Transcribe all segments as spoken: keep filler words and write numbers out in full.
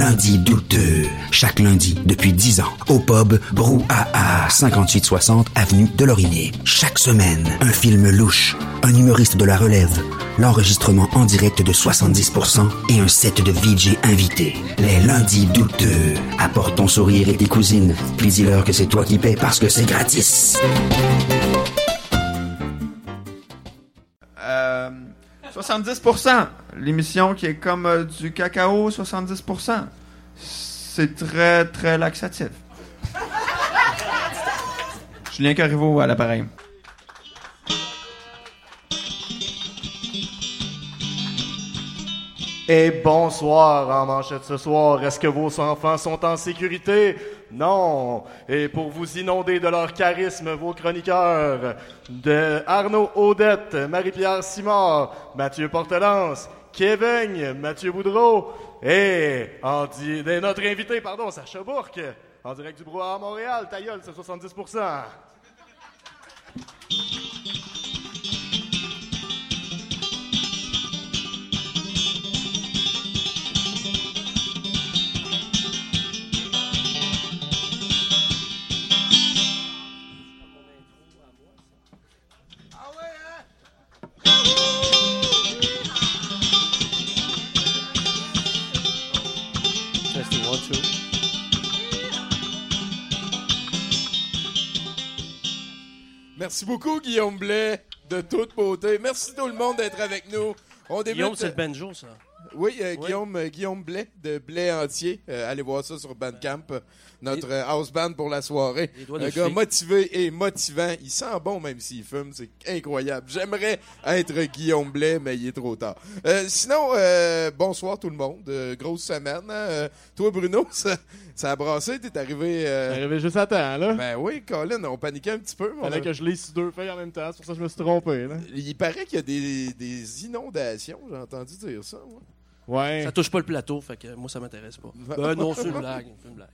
lundis douteux. Chaque lundi, depuis dix ans, au pub Brouhaha, cinquante-huit soixante avenue de Laurier. Chaque semaine, un film louche, un humoriste de la relève, l'enregistrement en direct de soixante-dix pour cent et un set de V J invités. Les lundis douteux. Apporte ton sourire et tes cousines. Puis dis-leur que c'est toi qui paies parce que c'est gratis. Euh, soixante-dix pour cent. L'émission qui est comme euh, du cacao, soixante-dix pour cent. C'est très, très laxatif. Julien Corriveau à l'appareil. Et bonsoir en manchette ce soir. Est-ce que vos enfants sont en sécurité? Non. Et pour vous inonder de leur charisme, vos chroniqueurs, de Arnaud Audette, Marie-Pierre Simard, Mathieu Portelance, Kevin, Mathieu Boudreau et en di- et notre invité, pardon, Sacha Bourque, en direct du Brouhaha à Montréal. Ta gueule, c'est soixante-dix pour cent. Merci beaucoup, Guillaume Blais, de toute beauté. Merci tout le monde d'être avec nous. On débute... Guillaume, c'est le banjo, ça. Oui, euh, Oui. Guillaume, euh, Guillaume Blais, de Blais Entier. Euh, allez voir ça sur Bandcamp, notre euh, house band pour la soirée. Les doigts de Un gars fée. motivé et motivant. Il sent bon même s'il fume, c'est incroyable. J'aimerais être Guillaume Blais, mais il est trop tard. Euh, sinon, euh, bonsoir tout le monde. Euh, grosse semaine. Hein? Euh, toi, Bruno, ça, ça a brassé. T'es arrivé... euh, C'est arrivé juste à temps, là. Ben oui, Colin, on paniquait un petit peu. mais on Fallait a- que je lise sur deux feuilles en même temps, c'est pour ça que je me suis trompé, là. Il paraît qu'il y a des, des inondations. J'ai entendu dire ça, moi. Ouais. Ça touche pas le plateau, fait que moi, ça m'intéresse pas. Ben non, c'est une blague. C'est une blague.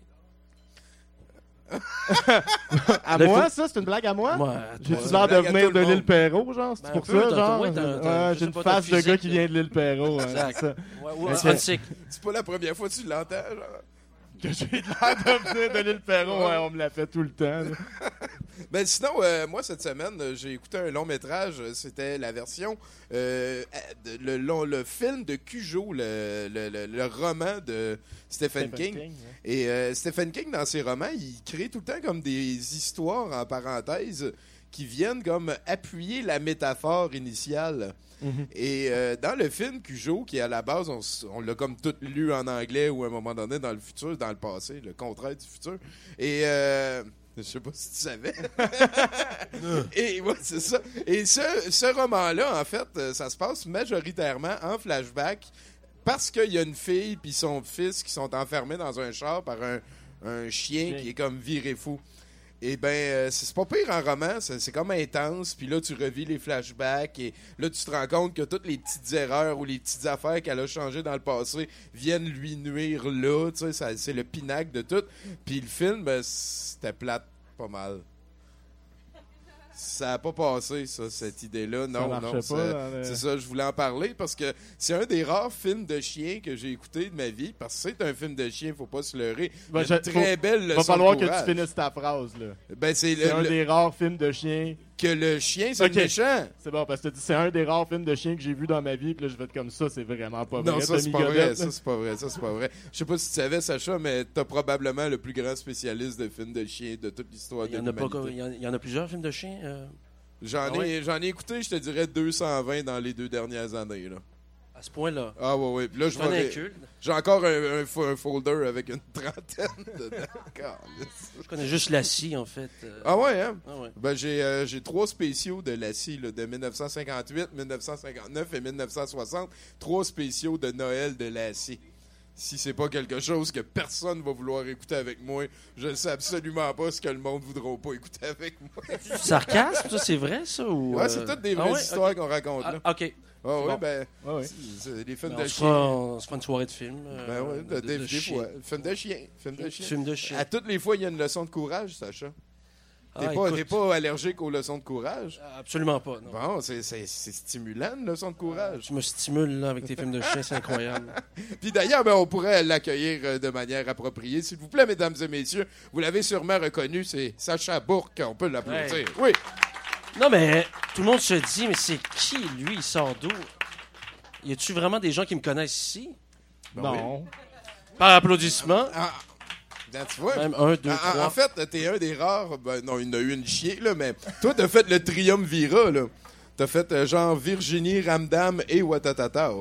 À Le moi, film- ça? C'est une blague à moi? Moi, J'ai-tu Ouais, l'air de blague à venir tout de le monde. l'île Perrault, genre? C'est Ben, pour un peu, ça, t'as- genre? ouais, t'as- t'as- Ouais, je j'ai sais une pas, t'as face de physique, gars qui là. vient de l'île Perrault. ouais, Exact. c'est ça. Ouais, ouais, Ok. authentique. C'est pas la première fois que tu l'entends, genre. Que j'ai l'air de venir de l'île Perrault, ouais, on me l'a fait tout le temps. là. Ben sinon, euh, moi cette semaine, euh, j'ai écouté un long métrage. euh, C'était la version, euh, euh, de- le, long- le film de Cujo, le, le, le- le roman de Stephen, Stephen King. King, ouais. Et euh, Stephen King, dans ses romans, il crée tout le temps comme des histoires en parenthèse qui viennent comme appuyer la métaphore initiale. Mhm. Et euh, dans le film Cujo, qui à la base, on, s- on l'a comme tout lu en anglais ou à un moment donné dans le futur, dans le passé, le contraire du futur. Et euh, je sais pas si tu savais. Et ouais, c'est ça. Et ce, ce roman-là, en fait, euh, ça se passe majoritairement en flashback parce qu'il y a une fille puis son fils qui sont enfermés dans un char par un, un chien Chien. qui est comme viré fou. Et ben, euh, c'est c'est pas pire en roman, c'est c'est comme intense, puis là, tu revis les flashbacks, et là, tu te rends compte que toutes les petites erreurs ou les petites affaires qu'elle a changées dans le passé viennent lui nuire là, tu sais, ça- c'est le pinacle de tout. Puis le film, ben, c'était plate pas mal. Ça a pas passé, ça, cette idée-là. Non, marchait non, pas c'est dans le- c'est ça, je voulais en parler parce que c'est un des rares films de chiens que j'ai écouté de ma vie, parce que c'est un film de chien, faut pas se leurrer. Ben, Il y a une je- très faut- belle Il leçon va falloir de que tu courage. finisses ta phrase, là. Ben, c'est C'est le- un le- des rares films de chiens. que le chien, c'est Ok. le méchant. C'est bon, parce que t'as dit c'est un des rares films de chiens que j'ai vu dans ma vie, puis là, je vais être comme ça, c'est vraiment pas vrai. Non, ça, Tommy c'est pas Godette, vrai. là. Ça, c'est pas vrai. Ça, c'est pas vrai. Je sais pas si tu savais, Sacha, mais t'as probablement le plus grand spécialiste de films de chiens de toute l'histoire Il de y en a pas l'humanité. comme- il y en- il y en a plusieurs films de chiens. euh, J'en Ah ouais? ai, j'en ai écouté, je te dirais, deux cent vingt dans les deux dernières années. Là. à ce point-là. Ah ouais, ouais. Puis là, je C'est un vais- inculte. j'ai encore un, un fo- un folder avec une trentaine dedans. Calisse. Je connais juste la scie, en fait. euh. Ah ouais, hein? Ah ouais. Ben, j'ai, euh, j'ai trois spéciaux de la scie, là, de dix-neuf cent cinquante-huit, dix-neuf cent cinquante-neuf et dix-neuf cent soixante. Trois spéciaux de Noël de la scie. Si c'est pas quelque chose que personne va vouloir écouter avec moi, je ne sais absolument pas ce que le monde voudra pas écouter avec moi. Du sarcasme, ça, c'est vrai, ça? Ou, Ouais, euh, c'est toutes des ah vraies ouais? histoires Ok. qu'on raconte, là. Ah, OK. Ah ouais, bon. ben, Ouais, ouais. c'est, c'est des films Ben, de on, se chiens. fera, on se fera une soirée de film. euh, Ben ouais, de, de- de- des, de des chiens. fois. Film de chien. Film de chien. Film de chien. À toutes les fois, il y a une leçon de courage, Sacha. T'es Ah, pas, écoute. t'es pas allergique aux leçons de courage? Absolument pas, non. Bon, c'est, c'est, c'est stimulant, une leçon de courage. Tu me stimules là, avec tes films de chiens, c'est incroyable. Puis d'ailleurs, ben, on pourrait l'accueillir euh, de manière appropriée. S'il vous plaît, mesdames et messieurs, vous l'avez sûrement reconnu, c'est Sacha Bourque. On peut l'applaudir. Ouais. Oui. Non, mais tout le monde se dit, mais c'est qui, lui? Il sort d'où? Y a-tu vraiment des gens qui me connaissent ici? Non. Par applaudissement. Ah, ben, tu vois, Même un, deux, en, trois. en fait, t'es un des rares. Ben, non, il y en a eu une chier, là, mais toi, t'as fait le triumvirat, là. T'as fait euh, genre Virginie, Ramdam et Watatata.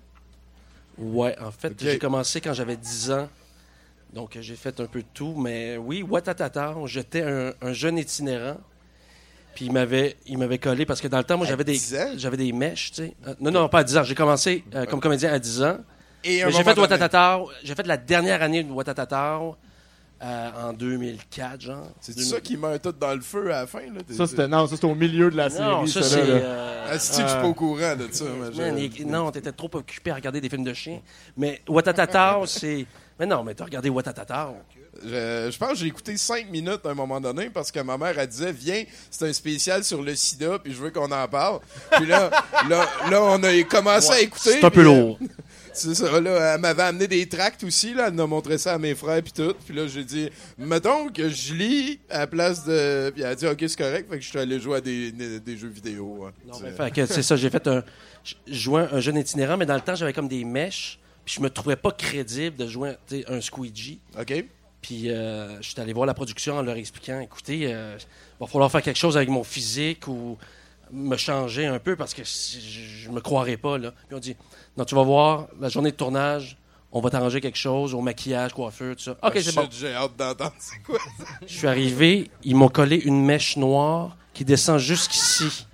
Ouais, en fait, Ok. j'ai commencé quand j'avais dix ans. Donc, euh, j'ai fait un peu de tout. Mais oui, Watatata, j'étais un, un jeune itinérant. Puis il m'avait, il m'avait collé parce que dans le temps, moi, À j'avais des, dix ans? j'avais des mèches, tu sais. Euh, non, non, pas à dix ans. J'ai commencé euh, comme comédien à dix ans. Et un Mais j'ai moment fait donné- Watatata. J'ai fait la dernière année de Watatata euh, en deux mille quatre, genre. C'est ça qui meurt tout dans le feu à la fin, là? T'es- Ça, c'était, non, ça, c'était au milieu de la série. Non, ça, ça, c'est... là, là. euh, Ah, c'est-tu que je suis pas au courant de ça? moi, je- Man, il- non, t'étais trop occupé à regarder des films de chiens. Mais Watatata, c'est... Mais non, mais t'as regardé Watatata. Je, je pense que j'ai écouté cinq minutes à un moment donné parce que ma mère, elle disait, viens, c'est un spécial sur le sida, puis je veux qu'on en parle. Puis là, là, là, on a commencé à écouter. C'est un peu puis, euh, lourd. C'est ça, là, elle m'avait amené des tracts aussi, là, elle m'a montré ça à mes frères puis tout. Puis là, j'ai dit, mettons que je lis à la place de... Puis elle a dit, OK, c'est correct, fait que je suis allé jouer à des, des, des jeux vidéo. hein. Non, C'est- mais fait que c'est ça, j'ai fait un... Je jouais un jeune itinérant, mais dans le temps, j'avais comme des mèches, puis je me trouvais pas crédible de jouer tu sais, un squeegee. OK? Puis euh, je suis allé voir la production en leur expliquant, écoutez, euh, il va falloir faire quelque chose avec mon physique ou me changer un peu parce que si- je, je me croirais pas, là. Puis on dit, non, tu vas voir, la journée de tournage, on va t'arranger quelque chose, au maquillage, coiffure, tout ça. OK, Ah, c'est shit, bon. J'ai hâte d'entendre c'est quoi ça. Je suis arrivé, ils m'ont collé une mèche noire qui descend jusqu'ici.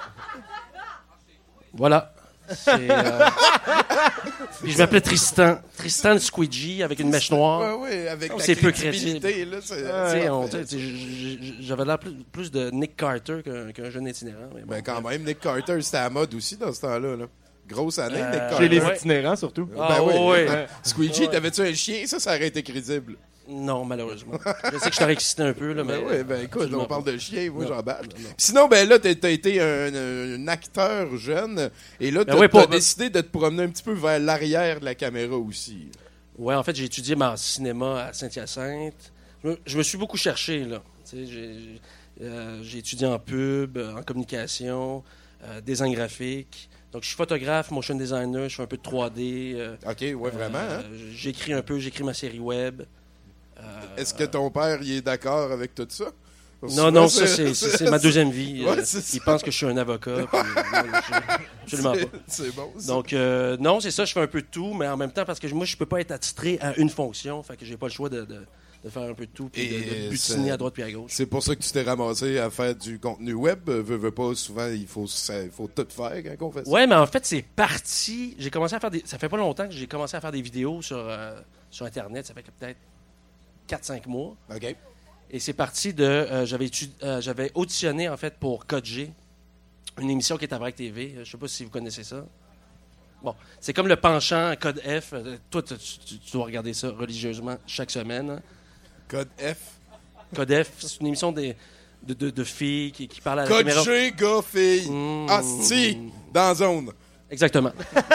Voilà. C'est, euh, Puis je m'appelais Tristan. Tristan le Squeegee avec une mèche noire. Ouais, ouais, avec Oh, la c'est peu crédibilité, là, c'est- Tu sais, c'est on- parfait. tu sais, j- j- J'avais l'air plus, plus de Nick Carter qu'un qu'un jeune itinérant. Mais bon, Ben quand même, Nick Carter, c'était à la mode aussi dans ce temps-là. Là. Grosse année, Euh, Nick Carter. Chez les Ouais. itinérants, surtout. Ah, Ben oui. ouais. Ouais. Squeegee, Ouais. t'avais-tu un chien? Ça, ça aurait été crédible. Non, malheureusement. Je sais que je t'aurais excité un peu, là, mais... Ben oui, ben écoute, absolument on parle pas. de chien, moi Non, j'embarque. non, non. Sinon, ben là, t'as t'as été un, un acteur jeune, et là, Ben t'as oui, pour- t'as décidé de te promener un petit peu vers l'arrière de la caméra aussi. Ouais, en fait, j'ai étudié en cinéma à Saint-Hyacinthe. Je me, je me suis beaucoup cherché, là. Tu sais, j'ai euh, j'ai étudié en pub, euh, en communication, euh, design graphique. Donc, je suis photographe, motion designer, je fais un peu de trois D. euh, OK, ouais, vraiment, euh, hein? J'écris un peu, j'écris ma série web. Euh, Est-ce que ton père, il est d'accord avec tout ça? Parce que Non, souvent, non, ça, c'est c'est- c'est ma deuxième vie. Ouais, Euh, c'est ça. il pense que je suis un avocat. Puis, moi, je- absolument c'est- pas. C'est bon, ça. Donc, euh, non, c'est ça, je fais un peu de tout, mais en même temps, parce que moi, je peux pas être attitré à une fonction, fait que j'ai pas le choix de, de, de faire un peu de tout, puis de, Et de butiner ça- à droite puis à gauche. C'est pour ça que tu t'es ramassé à faire du contenu web. Euh, Veux, veux pas, souvent, il faut, ça- il faut tout faire quand on fait ça. Ouais, mais en fait, c'est parti. J'ai commencé à faire des. Ça fait pas longtemps que j'ai commencé à faire des vidéos sur, euh, sur Internet, ça fait que peut-être quatre cinq mois. OK. Et c'est parti de. euh, j'avais, étud- euh, j'avais auditionné, en fait, pour Code G, une émission qui est à Vrac T V. Euh, Je sais pas si vous connaissez ça. Bon, c'est comme le penchant à Code F. Euh, Toi, tu, tu- tu dois regarder ça religieusement chaque semaine. hein. Code F. Code F, c'est une émission des- de, de, de filles qui, qui parlent à la Code caméra. G, gars, fille. Mmh. Asti, dans zone. Exactement.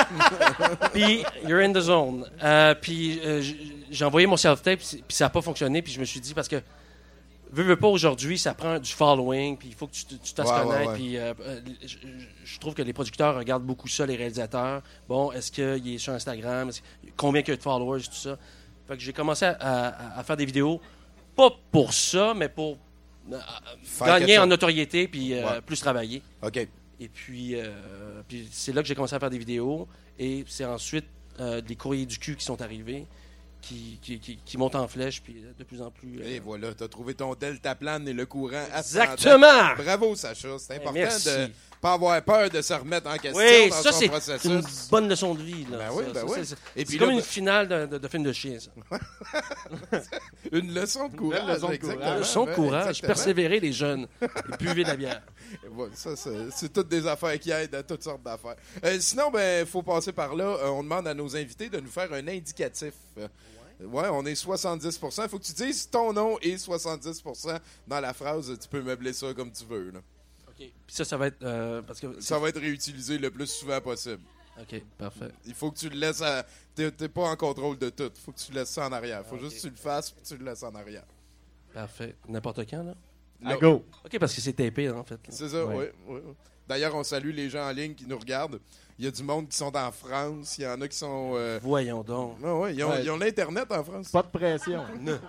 Puis, you're in the zone. Euh, puis, euh, j- j'ai envoyé mon self-tape, puis puis ça n'a pas fonctionné. Puis je me suis dit, parce que, veux, veux pas, aujourd'hui, ça prend du following, puis il faut que tu, te- tu te fasses Ouais, ouais, connaître. ouais. Puis, euh, euh, je, je- je trouve que les producteurs regardent beaucoup ça, les réalisateurs. Bon, est-ce qu'il est sur Instagram? Est-ce- combien il y a de followers, tout ça. Fait que j'ai commencé à, à- à faire des vidéos, pas pour ça, mais pour euh, Faire gagner quelque en chose. notoriété, puis euh, Ouais. plus travailler. OK. Et puis, euh, puis c'est là que j'ai commencé à faire des vidéos. Et c'est ensuite euh, les courriers du cul qui sont arrivés, qui, qui, qui, qui montent en flèche, puis euh, de plus en plus. euh, Et voilà, t'as trouvé ton deltaplane et le courant ascendant. Exactement! Bravo, Sacha. C'est important merci. de pas avoir peur de se remettre en question Oui, dans ça, son c'est processus. une bonne leçon de vie. Là, Ben ça, oui, ben ça, oui. c'est- c'est- Et C'est puis comme là, une ben- finale de, de- de film de chien, ça. Une leçon de courage. Belle leçon de exactement. courage. Leçon de Ouais, courage, exactement. persévérer les jeunes. Et buvez de la bière. Et voilà, ça, c'est, c'est toutes des affaires qui aident à toutes sortes d'affaires. Euh, sinon, ben, faut passer par là. Euh, on demande à nos invités de nous faire un indicatif. Euh, Ouais, on est soixante-dix pour cent. Il faut que tu dises ton nom et soixante-dix pour cent dans la phrase. Tu peux meubler ça comme tu veux. Là. OK. Puis ça, ça va être... euh, parce que Ça va être réutilisé le plus souvent possible. OK, parfait. Il faut que tu le laisses à... T'es, t'es pas en contrôle de tout. Il faut que tu laisses ça en arrière. Il faut Ah, juste ok. que tu le fasses puis tu le laisses en arrière. Parfait. N'importe quand, là? À Là, go. OK, parce que c'est tapé, en fait. là. C'est ça, Ouais. oui. oui, oui. D'ailleurs, on salue les gens en ligne qui nous regardent. Il y a du monde qui sont en France. Il y en a qui sont... euh, Voyons donc. ah ouais, ils ont, Ouais. ils ont l'Internet en France. Pas de pression.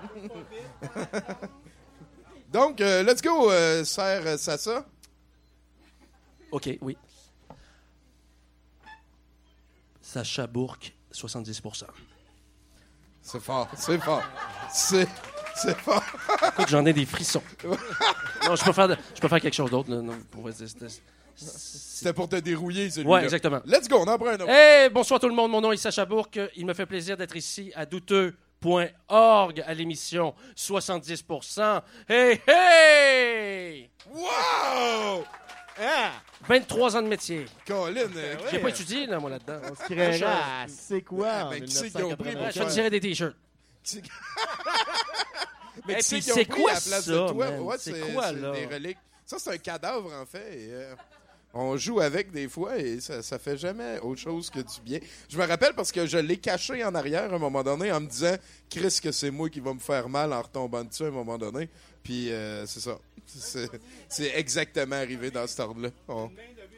Donc, euh, let's go, euh, Serre euh, Sassa. OK, oui. Sacha Bourque, soixante-dix pour cent. C'est fort, c'est fort. C'est, c'est fort. Écoute, j'en ai des frissons. Non, je peux faire, de- je peux faire quelque chose d'autre. Là. Non, pour vrai, c'est- c'est- c'est- C'était pour te dérouiller, celui-là. Ouais, exactement. Let's go, on en prend un autre. Hey, bonsoir tout le monde. Mon nom est Sacha Bourque. Il me fait plaisir d'être ici à douteux point org à l'émission soixante-dix pour cent. Hey, hey! Wow! Ah! vingt-trois ans de métier. Colin, euh, J'ai pas étudié, là, moi, là-dedans. On se créerait à c'est quoi en Ben, qui c'est qui ont pris mille neuf cent quatre-vingt-quinze? Ouais, je vais tirer des T-shirts. qui- Et qui c'est puis, qui ont c'est pris quoi à la place ça, de toi? man? Ouais, C'est c'est, quoi, c'est là? des reliques. Ça, c'est un cadavre, en fait. et, euh, on joue avec des fois et ça, ça fait jamais autre chose que du bien. Je me rappelle parce que je l'ai caché en arrière à un moment donné en me disant « Chris, que c'est moi qui va me faire mal en retombant dessus à un moment donné. » Puis euh, c'est ça. C'est, c'est exactement arrivé dans cet ordre-là. On-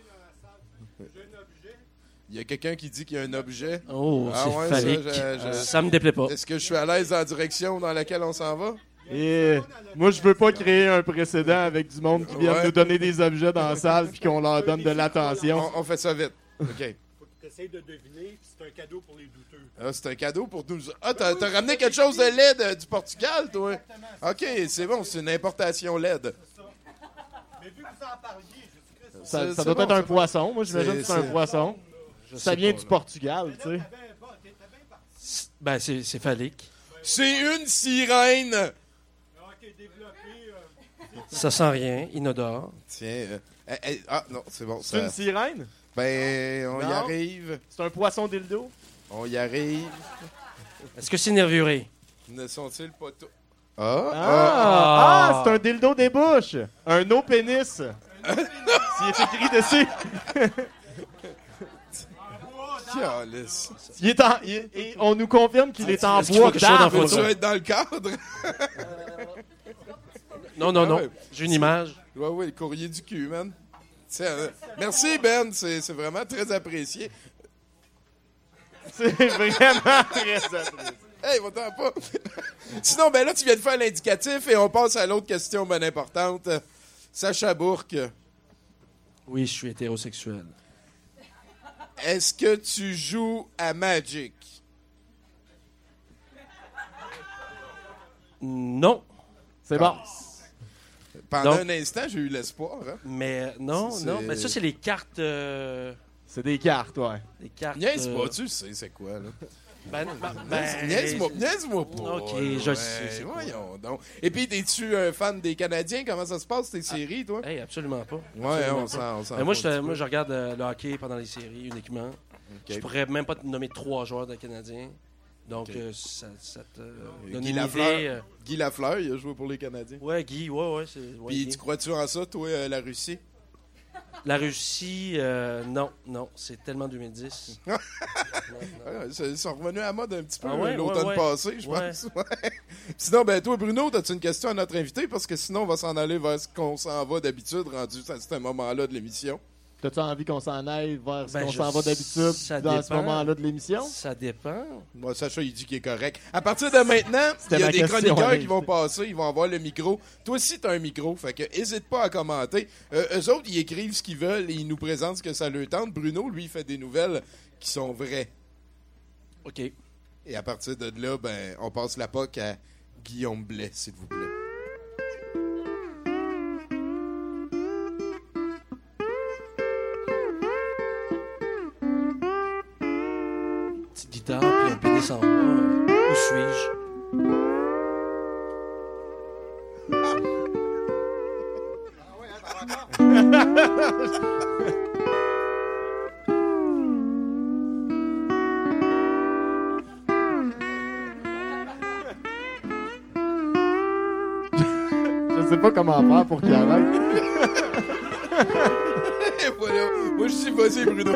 Il y a quelqu'un qui dit qu'il y a un objet. Oh, Ah c'est ouais, phallique. ça, je- je- Ça me déplaît pas. Est-ce que je suis à l'aise dans la direction dans laquelle on s'en va? Et moi, je veux pas créer un précédent avec du monde qui vient Ouais. nous donner des objets dans la salle puis qu'on leur donne de l'attention. On, on fait ça vite. OK. Faut que tu essaies de deviner, puis c'est un cadeau pour les douteux. Ah, c'est un cadeau pour nous. Ah, t'as, t'as ramené quelque chose de L E D euh, du Portugal, toi? OK, c'est bon, c'est une importation L E D. Mais vu que vous en parliez, je suis Ça, C'est- ça c'est doit bon, être un ça. poisson. Moi, j'imagine C'est- que c'est un c'est- poisson. Je Ça sais vient pas, du là. Portugal, tu sais. bien bon, t'étais bien parti. Ben, c'est c'est phallique. C'est une sirène! Ok, développé. euh, Ça sent rien, inodore. Tiens. euh, eh, eh, ah, non, c'est bon. C'est Ça, une sirène? ben, on y Non. arrive. C'est un poisson dildo? On y arrive. Est-ce que c'est nervuré? Ne sont-ils pas tous. Ah! Ah! Ah. Ah, c'est un dildo des bouches! Un no pénis! S'il est écrit dessus. Calice. Il est en, il- et on nous confirme qu'il est en Est-ce qu'il bois faut que je sois dans la d'arbre. photo? Faut-tu être dans le cadre? Non, non, Ah non. ouais. J'ai une image. Ouais, ouais, le courrier du cul, man. Tiens, euh, merci, Ben. C'est, c'est vraiment très apprécié. C'est vraiment très apprécié. Hey, va-t'en pas. Sinon, ben là, tu viens de faire l'indicatif et on passe à l'autre question bien importante. Sacha Bourque, Oui, je suis hétérosexuel. est-ce que tu joues à Magic? Non. C'est bon. Pendant Donc- un instant, j'ai eu l'espoir. Hein? Mais non, C'est- non. Mais ça, c'est les cartes. euh, C'est des cartes, ouais. les cartes. Niaise euh, pas, tu sais c'est quoi, là. Ben, ben, ben, Niaise-moi, niaise-moi pas. Ok, là, je ouais, sais c'est quoi. Voyons donc. Et puis, es-tu un fan des Canadiens? Comment ça se passe, tes séries, toi? Hey, absolument pas. Ouais, Absolument on s'en, pas. on s'en Ben, moi, fout je, un petit moi, peu. je regarde euh, le hockey pendant les séries uniquement. Ok. Je pourrais même pas te nommer trois joueurs de Canadiens. Donc, Ok. euh, ça, ça te Euh, donne Guy une Lafleur. idée. euh, Guy Lafleur, il a joué pour les Canadiens. Ouais, Guy, ouais, ouais. c'est- ouais, Puis, Guy. tu crois-tu en ça, toi, euh, la Russie? La Russie, euh, non, non, c'est tellement deux mille dix. Non, non. Ah, Ils sont revenus à la mode un petit peu Ah ouais, euh, l'automne ouais, ouais. passé, je Ouais. pense. Ouais. Sinon, ben toi, Bruno, as-tu une question à notre invité? Parce que sinon, on va s'en aller vers ce qu'on s'en va d'habitude, rendu à ce moment-là de l'émission. T'as-tu envie qu'on s'en aille vers ce Ben, qu'on je- s'en va d'habitude ça dans ce dépend. moment-là de l'émission? Ça dépend. Moi, Sacha, il dit qu'il est correct. À partir de maintenant, C'était il y a ma des question, chroniqueurs ouais. qui vont passer, ils vont avoir le micro. Toi aussi, t'as un micro, fait que hésite pas à commenter. Euh, eux autres, ils écrivent ce qu'ils veulent et ils nous présentent ce que ça leur tente. Bruno, lui, il fait des nouvelles qui sont vraies. OK. Et à partir de là, ben, on passe la P O C à Guillaume Blais, s'il vous plaît. Petite guitare, puis un pénis en bois. euh, Où suis-je? sais pas comment faire pour qu'il arrête. Et voilà. Moi, je suis vas-y, Bruno.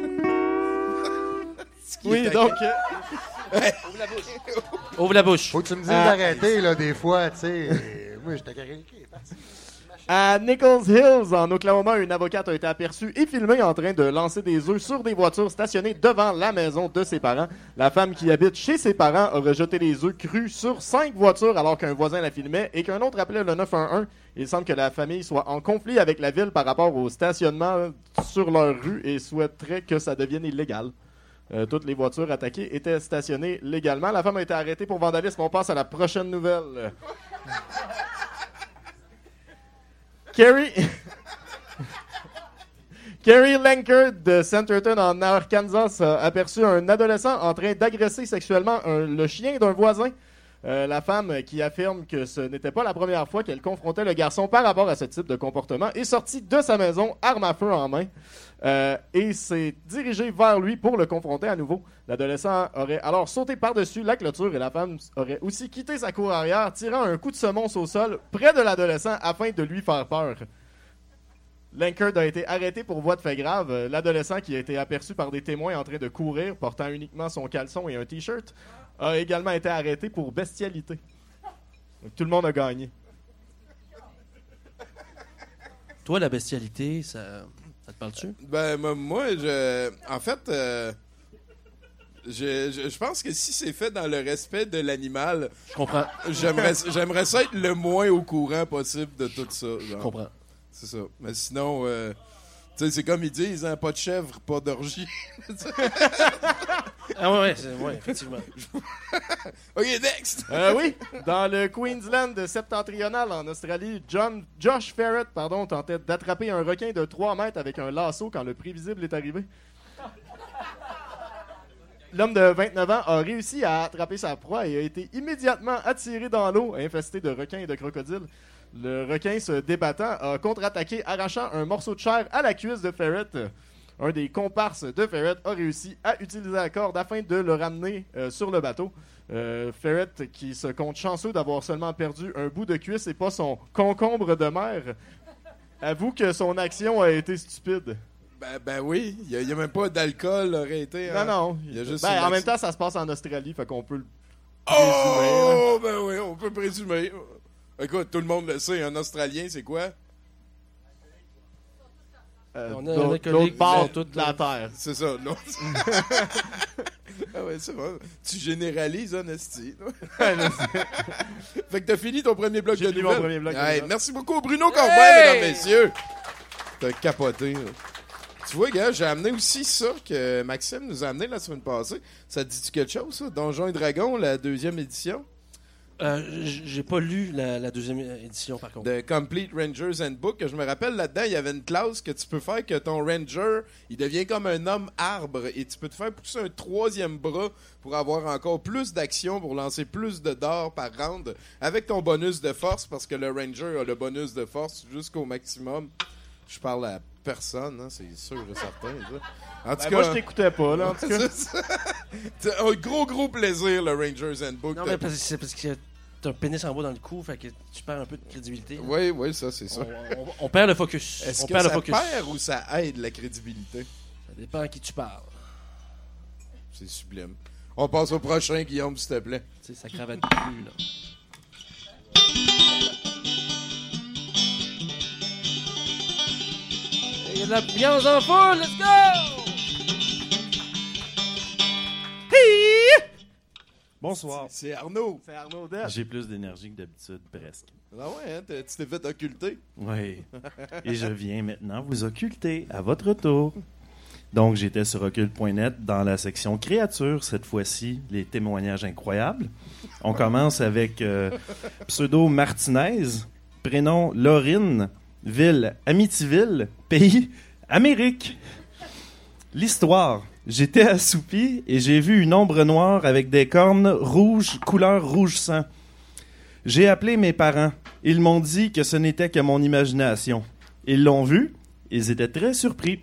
Oui, donc... euh, Ouvre la bouche. Ouvre la bouche. Faut que tu me dises Ah. d'arrêter, là, des fois, tu sais. Moi, j'étais carré. À Nichols Hills, en Oklahoma, une avocate a été aperçue et filmée en train de lancer des œufs sur des voitures stationnées devant la maison de ses parents. La femme qui habite chez ses parents aurait jeté les œufs crus sur cinq voitures alors qu'un voisin la filmait et qu'un autre appelait le neuf un un. Il semble que la famille soit en conflit avec la ville par rapport au stationnement sur leur rue et souhaiterait que ça devienne illégal. Euh, toutes les voitures attaquées étaient stationnées légalement. La femme a été arrêtée pour vandalisme. On passe à la prochaine nouvelle. Carrie... Carrie Lanker de Centerton en Arkansas a aperçu un adolescent en train d'agresser sexuellement un- le chien d'un voisin. Euh, la femme, qui affirme que ce n'était pas la première fois qu'elle confrontait le garçon par rapport à ce type de comportement, est sortie de sa maison, arme à feu en main, euh, et s'est dirigée vers lui pour le confronter à nouveau. L'adolescent aurait alors sauté par-dessus la clôture et la femme aurait aussi quitté sa cour arrière, tirant un coup de semonce au sol près de l'adolescent afin de lui faire peur. Lankard a été arrêté pour voie de fait grave. Euh, L'adolescent, qui a été aperçu par des témoins en train de courir, portant uniquement son caleçon et un T-shirt, a également été arrêté pour bestialité. Donc, tout le monde a gagné. Toi, la bestialité, ça, ça te parle-tu? Ben, moi- moi, je. En fait, euh, je, je, je pense que si c'est fait dans le respect de l'animal, Je comprends. j'aimerais, j'aimerais ça être le moins au courant possible de tout ça. Je genre. comprends. C'est ça. Mais sinon, euh, tu sais, c'est comme ils disent, hein, pas de chèvre, pas d'orgie. Ah ouais, ouais, c'est- ouais, effectivement. OK, next! Euh, oui, dans le Queensland septentrional en Australie, John, Josh Ferret pardon, tentait d'attraper un requin de trois mètres avec un lasso quand le prévisible est arrivé. L'homme de vingt-neuf ans a réussi à attraper sa proie et a été immédiatement attiré dans l'eau, infesté de requins et de crocodiles. Le requin, se débattant, a contre-attaqué, arrachant un morceau de chair à la cuisse de Ferret. Un des comparses de Ferret a réussi à utiliser la corde afin de le ramener euh, sur le bateau. Euh, Ferret, qui se compte chanceux d'avoir seulement perdu un bout de cuisse et pas son concombre de mer, avoue que son action a été stupide. Ben, ben oui, il n'y a, a même pas d'alcool aurait été. Non, hein. non. Il y a juste Ben, une en même action. temps, ça se passe en Australie, fait qu'on peut le Oh! Ben oui, on peut présumer. Écoute, tout le monde le sait, un Australien, c'est quoi? Euh, On a un l'autre alcoolique l'autre bord sur de la terre. C'est ça, l'autre. Ah ouais, c'est vrai. Tu généralises, honesty. Fait que t'as fini ton premier bloc J'ai de fini mon nouvelles. premier bloc de Hey, nouvelles. merci beaucoup, Bruno Corbin, Hey! mesdames, messieurs. T'as capoté. Là. Tu vois, gars, j'ai amené aussi ça que Maxime nous a amené la semaine passée. Ça te dit-tu quelque chose, ça? Donjons et Dragons, la deuxième édition Euh, j- j'ai pas lu la, la deuxième édition, par contre. de Complete Rangers Handbook. Que je me rappelle, là-dedans, il y avait une clause que tu peux faire que ton ranger, il devient comme un homme arbre et tu peux te faire pousser un troisième bras pour avoir encore plus d'action, pour lancer plus de dards par round avec ton bonus de force, parce que le ranger a le bonus de force jusqu'au maximum. Je parle à personne, hein, c'est sûr et certain. Ça. En tout Ben, cas, moi, je t'écoutais pas, là, en tout cas. c'est ça. T'as un gros, gros plaisir, le Rangers Handbook. Non, mais parce que c'est parce que t'as un pénis en bas dans le cou, fait que tu perds un peu de crédibilité. là. Oui, oui, ça, c'est ça. On, on- on perd le focus. Est-ce on que perd ça le focus. perd ou ça aide la crédibilité? Ça dépend à qui tu parles. C'est sublime. On passe au prochain, Guillaume, s'il te plaît. Tu sais, ça cravate plus, là. Il y a de la viande en foule, let's go! Bonsoir. C'est Arnaud. C'est Arnaud Dette. J'ai plus d'énergie que d'habitude, presque. Ah ouais, hein, t'as- tu t'es fait occulter. Oui. Et je viens maintenant vous occulter à votre tour. Donc, j'étais sur occulte point net dans la section créatures, cette fois-ci, les témoignages incroyables. On commence avec euh, pseudo Martinez, prénom Laurine, ville Amityville, pays Amérique. L'histoire. J'étais assoupi et j'ai vu une ombre noire avec des cornes rouges, couleur rouge sang. J'ai appelé mes parents. Ils m'ont dit que ce n'était que mon imagination. Ils l'ont vu. Ils étaient très surpris.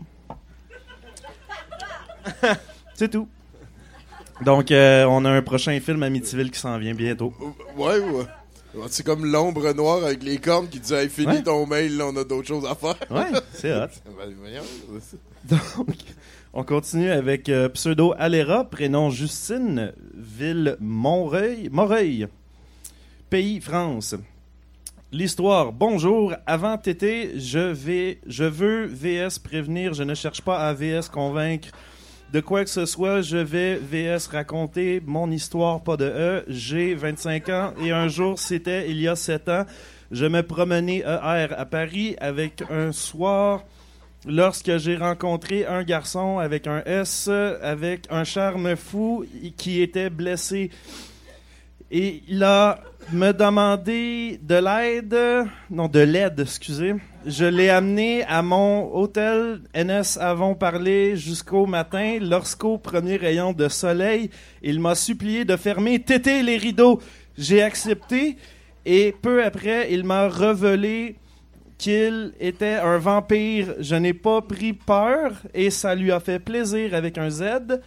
C'est tout. Donc, euh, on a un prochain film Amityville qui s'en vient bientôt. Ouais, ouais. C'est comme l'ombre noire avec les cornes qui dit hey, « Finis Ouais. ton mail, là, on a d'autres choses à faire. » Ouais, c'est hot. Ben, voyons. Donc, on continue avec euh, pseudo Aléra, prénom Justine, ville Montreuil, Moreuil, pays France. L'histoire. Bonjour, avant Tété, je vais, je veux V S prévenir, je ne cherche pas à V S convaincre de quoi que ce soit, je vais V S raconter mon histoire, pas de E. J'ai vingt-cinq ans et un jour, c'était il y a sept ans, je me promenais E R à Paris avec un soir lorsque j'ai rencontré un garçon avec un S, avec un charme fou qui était blessé. Et il a me demandé de l'aide, non de l'aide, excusez. Je l'ai amené à mon hôtel N S Avon Parlé jusqu'au matin. Lorsqu'au premier rayon de soleil, il m'a supplié de fermer tété les rideaux. J'ai accepté et peu après, il m'a révélé qu'il était un vampire. Je n'ai pas pris peur et ça lui a fait plaisir avec un Z.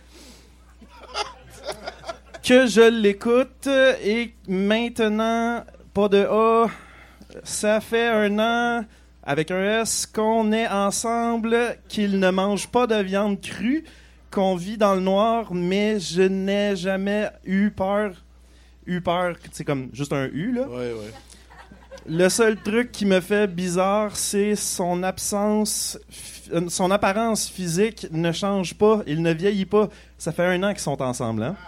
Que je l'écoute et maintenant, pas de A, ça fait un an, avec un S, qu'on est ensemble, qu'il ne mange pas de viande crue, qu'on vit dans le noir, mais je n'ai jamais eu peur. Eu peur, c'est comme juste un U, là. Ouais, ouais. Le seul truc qui me fait bizarre, c'est son absence, euh, son apparence physique ne change pas, il ne vieillit pas. Ça fait un an qu'ils sont ensemble, hein?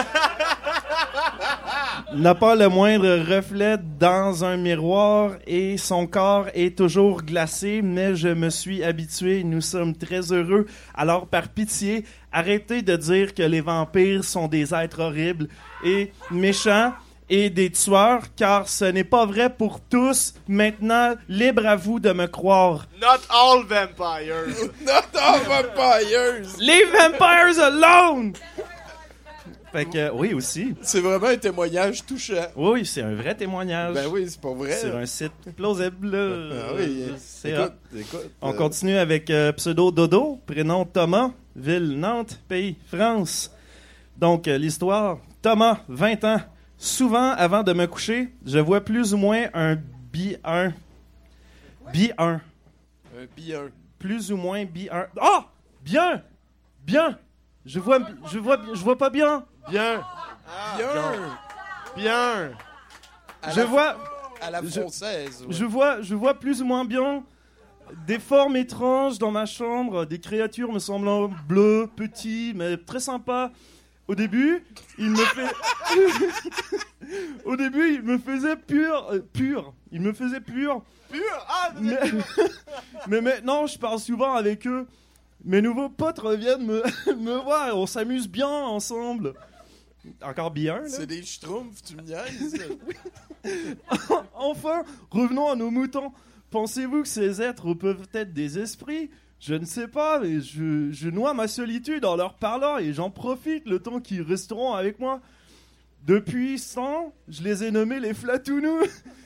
N'a pas le moindre reflet dans un miroir et son corps est toujours glacé, mais je me suis habitué, nous sommes très heureux. Alors, par pitié, arrêtez de dire que les vampires sont des êtres horribles et méchants et des tueurs, car ce n'est pas vrai pour tous. Maintenant, libre à vous de me croire. Not all vampires. Not all vampires! Leave vampires alone! Fait que, oui, aussi. C'est vraiment un témoignage touchant. Oui, oui, c'est un vrai témoignage. Ben oui, c'est pas vrai. Sur un site plausible. là. Ah oui, c'est écoute, hot. écoute. On euh, continue avec euh, pseudo Dodo, prénom Thomas, ville Nantes, pays France. Donc, euh, l'histoire. Thomas, vingt ans. Souvent, avant de me coucher, je vois plus ou moins un bi un. bi un. Un bien. Plus ou moins bi un. Ah! Bien! Bien! Je vois, je vois, je vois pas bien. Bien. Bien. Bien. À Je la- vois, À la je- française. ouais. je vois, je vois plus ou moins bien des formes étranges dans ma chambre, des créatures me semblant bleues, petits, mais très sympas. Au début, il me fait, au début, il me faisait pur, euh, pur. Il me faisait pur. Pur. Ah, Mais, mais maintenant, je parle souvent avec eux. Mes nouveaux potes reviennent me, me voir. On s'amuse bien ensemble. Encore bien, là. C'est des schtroumpfs, tu me niaises? Enfin, revenons à nos moutons. Pensez-vous que ces êtres peuvent être des esprits? Je ne sais pas, mais je, je noie ma solitude en leur parlant et j'en profite le temps qu'ils resteront avec moi. Depuis cent, je les ai nommés les Flatounous.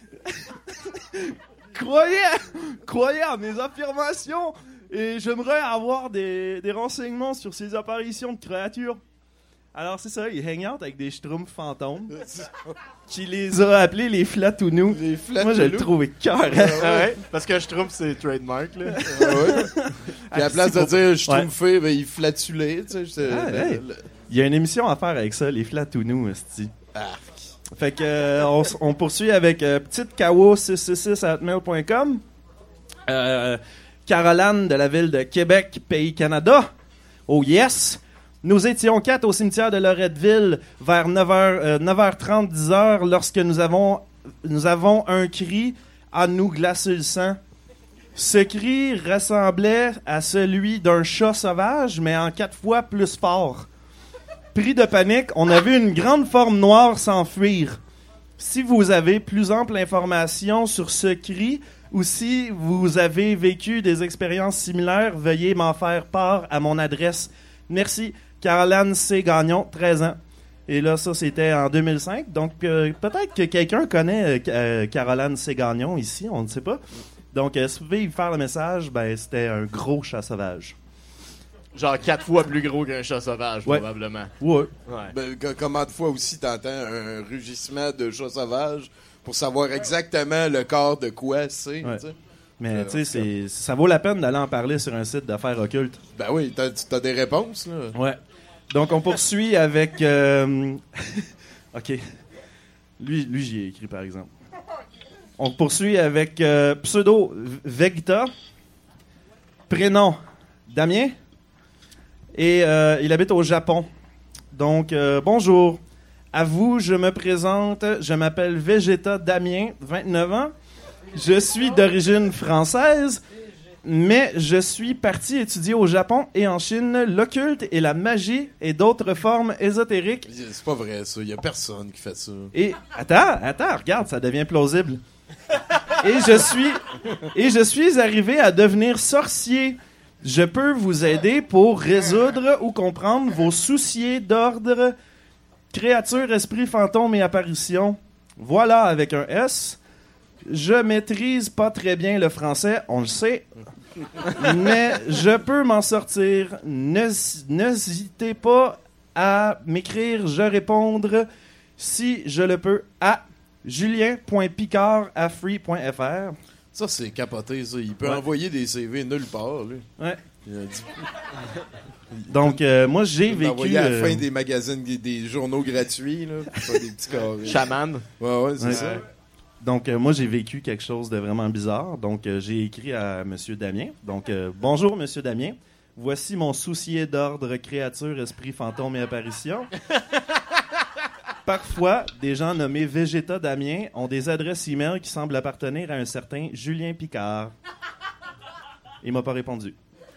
croyez, croyez à mes affirmations et j'aimerais avoir des, des renseignements sur ces apparitions de créatures. Alors c'est ça, ils hang out avec des schtroumpfs fantômes qui les a appelés les Flatounous. Les Moi, je le Flatounous. trouve cœur. Ah ouais, parce que je trouve que c'est trademark, là. Ah ouais. Puis à la place de dire schtroumpfé, ben il flatulait, tu sais. c'est- Ah, le- hey. le- Il y a une émission à faire avec ça, les Flatounous, esti. Arc. Fait que euh, on, s- on poursuit avec euh, petite k a o six six six arobase hotmail point com. Euh, Caroline de la ville de Québec, pays Canada. Oh yes! Nous étions quatre au cimetière de Loretteville vers neuf heures, euh, neuf heures trente, dix heures lorsque nous avons, nous avons un cri à nous glacer le sang. Ce cri ressemblait à celui d'un chat sauvage, mais en quatre fois plus fort. Pris de panique, on a vu une grande forme noire s'enfuir. Si vous avez plus ample information sur ce cri ou si vous avez vécu des expériences similaires, veuillez m'en faire part à mon adresse. Merci. Caroline C. Gagnon, treize ans. Et là, ça, c'était en deux mille cinq. Donc, euh, peut-être que quelqu'un connaît euh, euh, Caroline C. Gagnon ici, on ne sait pas. Donc, euh, si vous pouvez lui faire le message, ben, c'était un gros chat sauvage. Genre quatre fois plus gros qu'un chat sauvage, Ouais. probablement. Ouais. Ouais. Ben, co- comment de fois aussi t'entends un rugissement de chat sauvage pour savoir exactement le corps de quoi c'est. Ouais. Tu sais. Mais Euh, tu sais, c'est- ça vaut la peine d'aller en parler sur un site d'affaires occultes. Ben oui, t'as, t'as des réponses, là. Ouais. Donc, on poursuit avec... euh, OK. Lui, lui j'y ai écrit, par exemple. On poursuit avec euh, pseudo Vegta. Prénom Damien. Et euh, il habite au Japon. Donc, euh, bonjour. À vous, je me présente. Je m'appelle Vegeta Damien, vingt-neuf ans. Je suis d'origine française, mais je suis parti étudier au Japon et en Chine l'occulte et la magie et d'autres formes ésotériques. C'est pas vrai, ça. Il y a personne qui fait ça. Et attends, attends, regarde, ça devient plausible. Et je suis et je suis arrivé à devenir sorcier. Je peux vous aider pour résoudre ou comprendre vos soucis d'ordre, créatures, esprits, fantômes et apparitions. Voilà, avec un S. Je maîtrise pas très bien le français, on le sait, mais je peux m'en sortir. N'hés- N'hésitez pas à m'écrire, je répondre si je le peux à julien point picard à free point f r. Ça, c'est capoté, ça. Il peut Ouais. envoyer des C V nulle part, lui. Ouais. Il a dit Donc, euh, moi, j'ai il vécu... envoyé à la euh, fin des magazines, des, des journaux gratuits, là. Pour faire des petits carrés. Chaman. Ouais, ouais, c'est Ouais. ça. Donc, euh, moi, j'ai vécu quelque chose de vraiment bizarre. Donc, euh, j'ai écrit à Monsieur Damien. Donc, euh, bonjour, Monsieur Damien. Voici mon soucier d'ordre créature, esprit, fantôme et apparition. Parfois, des gens nommés Vegeta Damien ont des adresses e-mail qui semblent appartenir à un certain Julien Picard. Il m'a pas répondu.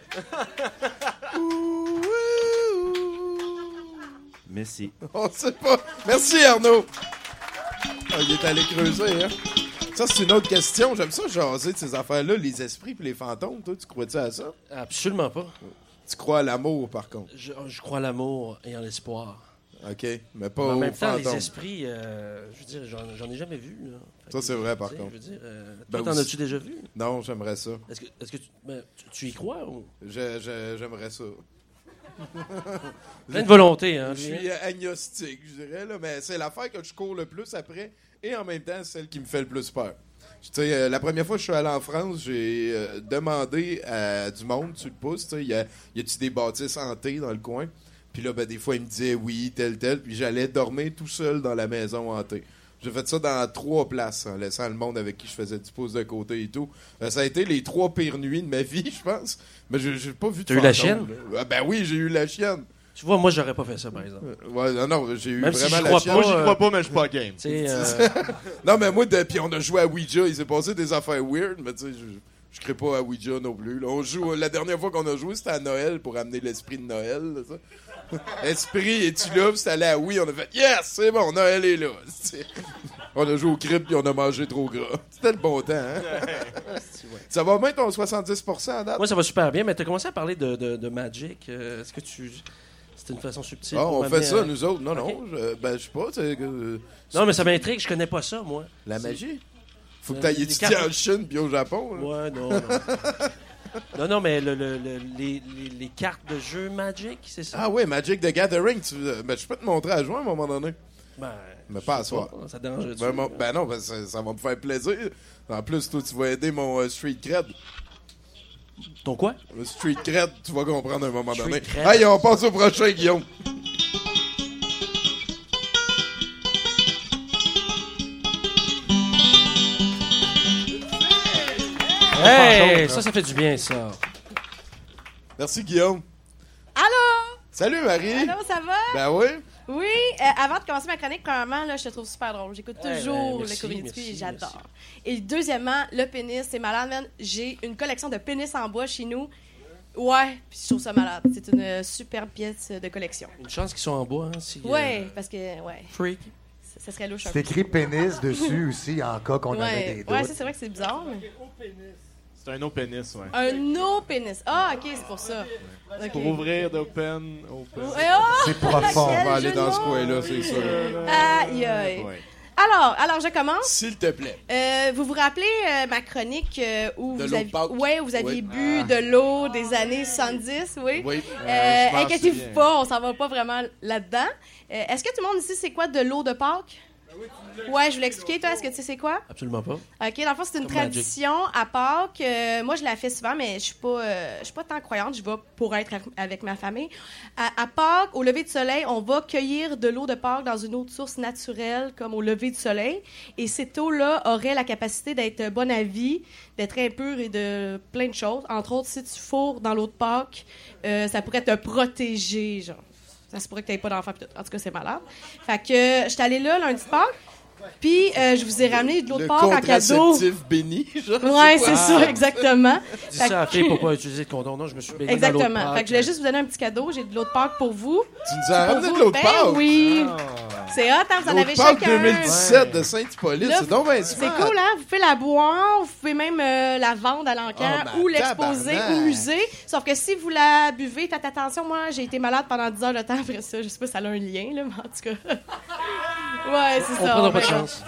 Mais si. On sait pas. Merci, Arnaud. Ah, il est allé creuser, hein. Ça, c'est une autre question. J'aime ça jaser de ces affaires-là, les esprits et les fantômes. Toi, tu crois-tu à ça? Absolument pas. Tu crois à l'amour, par contre. Je, je crois à l'amour et en l'espoir. OK. Mais pas Mais en aux même temps, fantômes. les esprits, euh, je veux dire, j'en, j'en ai jamais vu. Là. Fait Ça, que, c'est vrai, par tu sais, contre. Je veux dire, euh, Ben, toi, t'en aussi- as-tu déjà vu? Non, j'aimerais ça. Est-ce que, est-ce que tu, ben, tu, tu y crois? Ou... Je- je- j'aimerais ça. Plein de volonté, hein? Je lui, hein? suis agnostique, je dirais, là, mais c'est l'affaire que je cours le plus après et en même temps, celle qui me fait le plus peur. Tu sais, euh, la première fois que je suis allé en France, j'ai euh, demandé à du monde, tu le pousses, tu sais, y a, y a-tu des bâtisses hantées dans le coin? Puis là, ben, des fois, ils me disaient oui, tel, tel, puis j'allais dormir tout seul dans la maison hantée. J'ai fait ça dans trois places, en laissant le monde avec qui je faisais du pouce de côté et tout. Euh, ça a été les trois pires nuits de ma vie, je pense. Mais j'ai, j'ai pas vu de T'as eu la fantôme, chienne? là. Ah, ben oui, j'ai eu la chienne. Tu vois, moi, j'aurais pas fait ça, par exemple. Euh, Ouais, non, non, j'ai eu Même si vraiment j'y la crois chienne. Moi, j'y euh, crois pas, mais je suis pas game. Tu sais, euh, Non, mais moi, de- puis on a joué à Ouija. Il s'est passé des affaires weird, mais tu sais, je, je crée pas à Ouija non plus. Là. On joue, la dernière fois qu'on a joué, c'était à Noël pour amener l'esprit de Noël. Là, ça. Esprit, es-tu là? Puis c'était allé à oui. On a fait yes, c'est bon, Noël est là. C'est- On a joué au crib puis on a mangé trop gras. C'était le bon temps, hein? Ça va bien ton soixante-dix pour cent à date? moi, ça va super bien, mais t'as commencé à parler de, de, de Magic. euh, est-ce que tu... C'était une façon subtile Ah, pour on fait m'amener ça, à- nous autres. Non, non. Ok. je- ben, je sais pas. c'est que, euh, Non, mais ça m'intrigue, je connais pas ça, moi. La magie? Faut que Euh, t'ailles les étudier cartes- en Chine puis au Japon. là. Ouais, non, non. non, non, mais le, le- le- les, les, les cartes de jeu Magic, c'est ça? Ah oui, Magic the Gathering. Tu, euh, ben, je peux te montrer à jouer à un moment donné. Ben, Mais pas à je sais soir. pas, ça te dérange Ben, mon- ben non, ben, ça, ça va me faire plaisir. En plus, toi, tu vas aider mon euh, Street Cred. Ton quoi? Le Street Cred, tu vas comprendre à un moment Street donné. cred. Hey, on passe au prochain, Guillaume. Hey, ça, ça fait du bien, ça. Merci, Guillaume. Allô? Salut, Marie. Allô, ça va? Ben oui. Oui, euh, avant de commencer ma chronique, premièrement, là, je te trouve super drôle. J'écoute Eh toujours ben, le merci, Comedy merci, et j'adore. merci. Et deuxièmement, le pénis, c'est malade, man. J'ai une collection de pénis en bois chez nous. Ouais, puis je trouve ça malade. C'est une euh, superbe pièce de collection. Une chance qu'ils sont en bois, hein, si, euh, Ouais, parce que, ouais, freak. ça, ça serait louche un C'est peu. écrit pénis dessus aussi, en cas qu'on aurait des Ouais, doutes. ouais, ça, c'est vrai que c'est bizarre. mais- C'est un open pénis, ouais. Un no pénis. Ah, ok, c'est pour ça. Ok. Pour ouvrir d'open, open. Ouais, oh! C'est profond. On va Quel aller jeu dans de ce mots! coin-là, c'est sûr. Aïe, aïe. Ouais. Alors, alors, je commence. S'il te plaît. Euh, vous vous rappelez euh, ma chronique euh, où, De vous l'eau de aviez, Pâques. ouais, où vous aviez Oui. bu de l'eau des années soixante-dix, oui? Oui. Euh, Euh, je m'en inquiétez-vous souviens. pas, on s'en va pas vraiment là-dedans. Euh, est-ce que tout le monde ici sait quoi de l'eau de Pâques? Ouais, je voulais expliquer. Toi, est-ce que tu sais c'est quoi? Absolument pas. OK, dans le fond, c'est une Comme tradition à Pâques. Euh, moi, je la fais souvent, mais je suis pas, euh, je suis pas tant croyante. Je vais pour être avec ma famille. À, à Pâques, au lever du soleil, on va cueillir de l'eau de Pâques dans une autre source naturelle, comme au lever du soleil. Et cette eau-là aurait la capacité d'être bonne à vie, d'être impure et de plein de choses. Entre autres, si tu fourres dans l'eau de Pâques, euh, ça pourrait te protéger, genre. Ça se pourrait que tu n'aies pas d'enfant. En tout cas, c'est malade. Fait que euh, je suis allée là lundi de Pâques. Puis, euh, je vous ai ramené de l'eau de Pâques en cadeau. Le contraceptif béni, genre. Ouais, c'est ça, exactement. Dis ça à la fille pour pas utiliser de condom. Non, je me suis baigné Exactement. dans l'eau de Pâques. Fait que je voulais juste vous donner un petit cadeau. J'ai de l'eau de Pâques pour vous. Tu nous as Pour ramené vous. de l'eau de Ben Pâques? oui. C'est hot, hein? Vous en L'eau avez de Pâques chacun. deux mille dix-sept de Saint-Hippolyte. Là, C'est donc bien C'est smart. cool, hein? Vous pouvez la boire, vous pouvez même euh, la vendre à l'enquête Oh, ma ou l'exposer tabarnak. au musée. Sauf que si vous la buvez, faites attention. Moi, j'ai été malade pendant dix heures de temps après ça. Je sais pas si ça a un lien, là, mais en tout cas. Ouais, c'est On ça. prendra pas de verra. chance.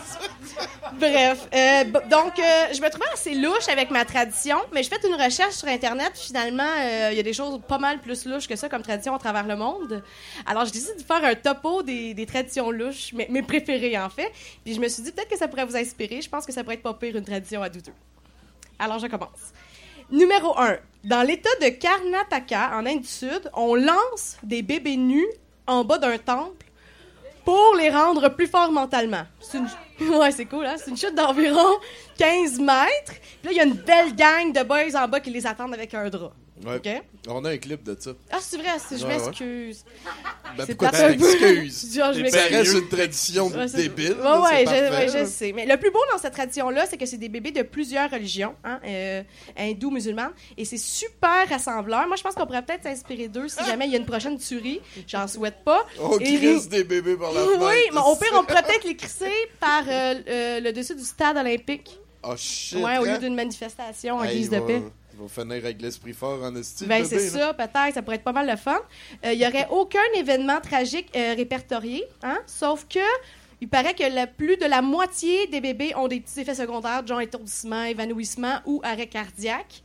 Bref, euh, b- donc euh, je me trouvais assez louche avec ma tradition, mais j'ai fait une recherche sur Internet. Finalement, euh, il y a des choses pas mal plus louches que ça comme tradition à travers le monde. Alors, j'ai décidé de faire un topo des, des traditions louches, mes, mes préférées en fait. Puis je me suis dit peut-être que ça pourrait vous inspirer. Je pense que ça pourrait être pas pire une tradition à douteux. Alors, je commence. Numéro un. Dans l'État de Karnataka, en Inde du Sud, on lance des bébés nus en bas d'un temple pour les rendre plus forts mentalement. C'est une... Ouais, c'est cool, hein? C'est une chute d'environ quinze mètres. Puis là, il y a une belle gang de boys en bas qui les attendent avec un drap. Ouais. OK? On a un clip de ça. Ah, c'est vrai, c'est... je Ouais, m'excuse. Ben, C'est pourquoi tu peut-être un peu- t'excuses? Genre, je Ça m'excuse. reste une tradition Ouais, c'est- débile. Ouais, là, ouais, c'est je, parfait, ouais, je là. sais. Mais le plus beau dans cette tradition-là, c'est que c'est des bébés de plusieurs religions, hein, euh, hindoues, musulmanes, et c'est super rassembleur. Moi, je pense qu'on pourrait peut-être s'inspirer d'eux si jamais il y a une prochaine tuerie. J'en souhaite pas. On Et- crisse des bébés par la fenêtre. Oui, mais au pire, on pourrait peut-être les crisser par euh, euh, le dessus du stade olympique. Oh shit. Ouais, au lieu hein? d'une manifestation en Hey, guise il de va- paix. Il va finir avec l'esprit fort en esti. Ben, le c'est bébé, là. ça, peut-être. Ça pourrait être pas mal le fun. Il n'y aurait aucun événement tragique euh, répertorié, hein? Sauf que il paraît que la, plus de la moitié des bébés ont des petits effets secondaires, genre étourdissement, évanouissement ou arrêt cardiaque.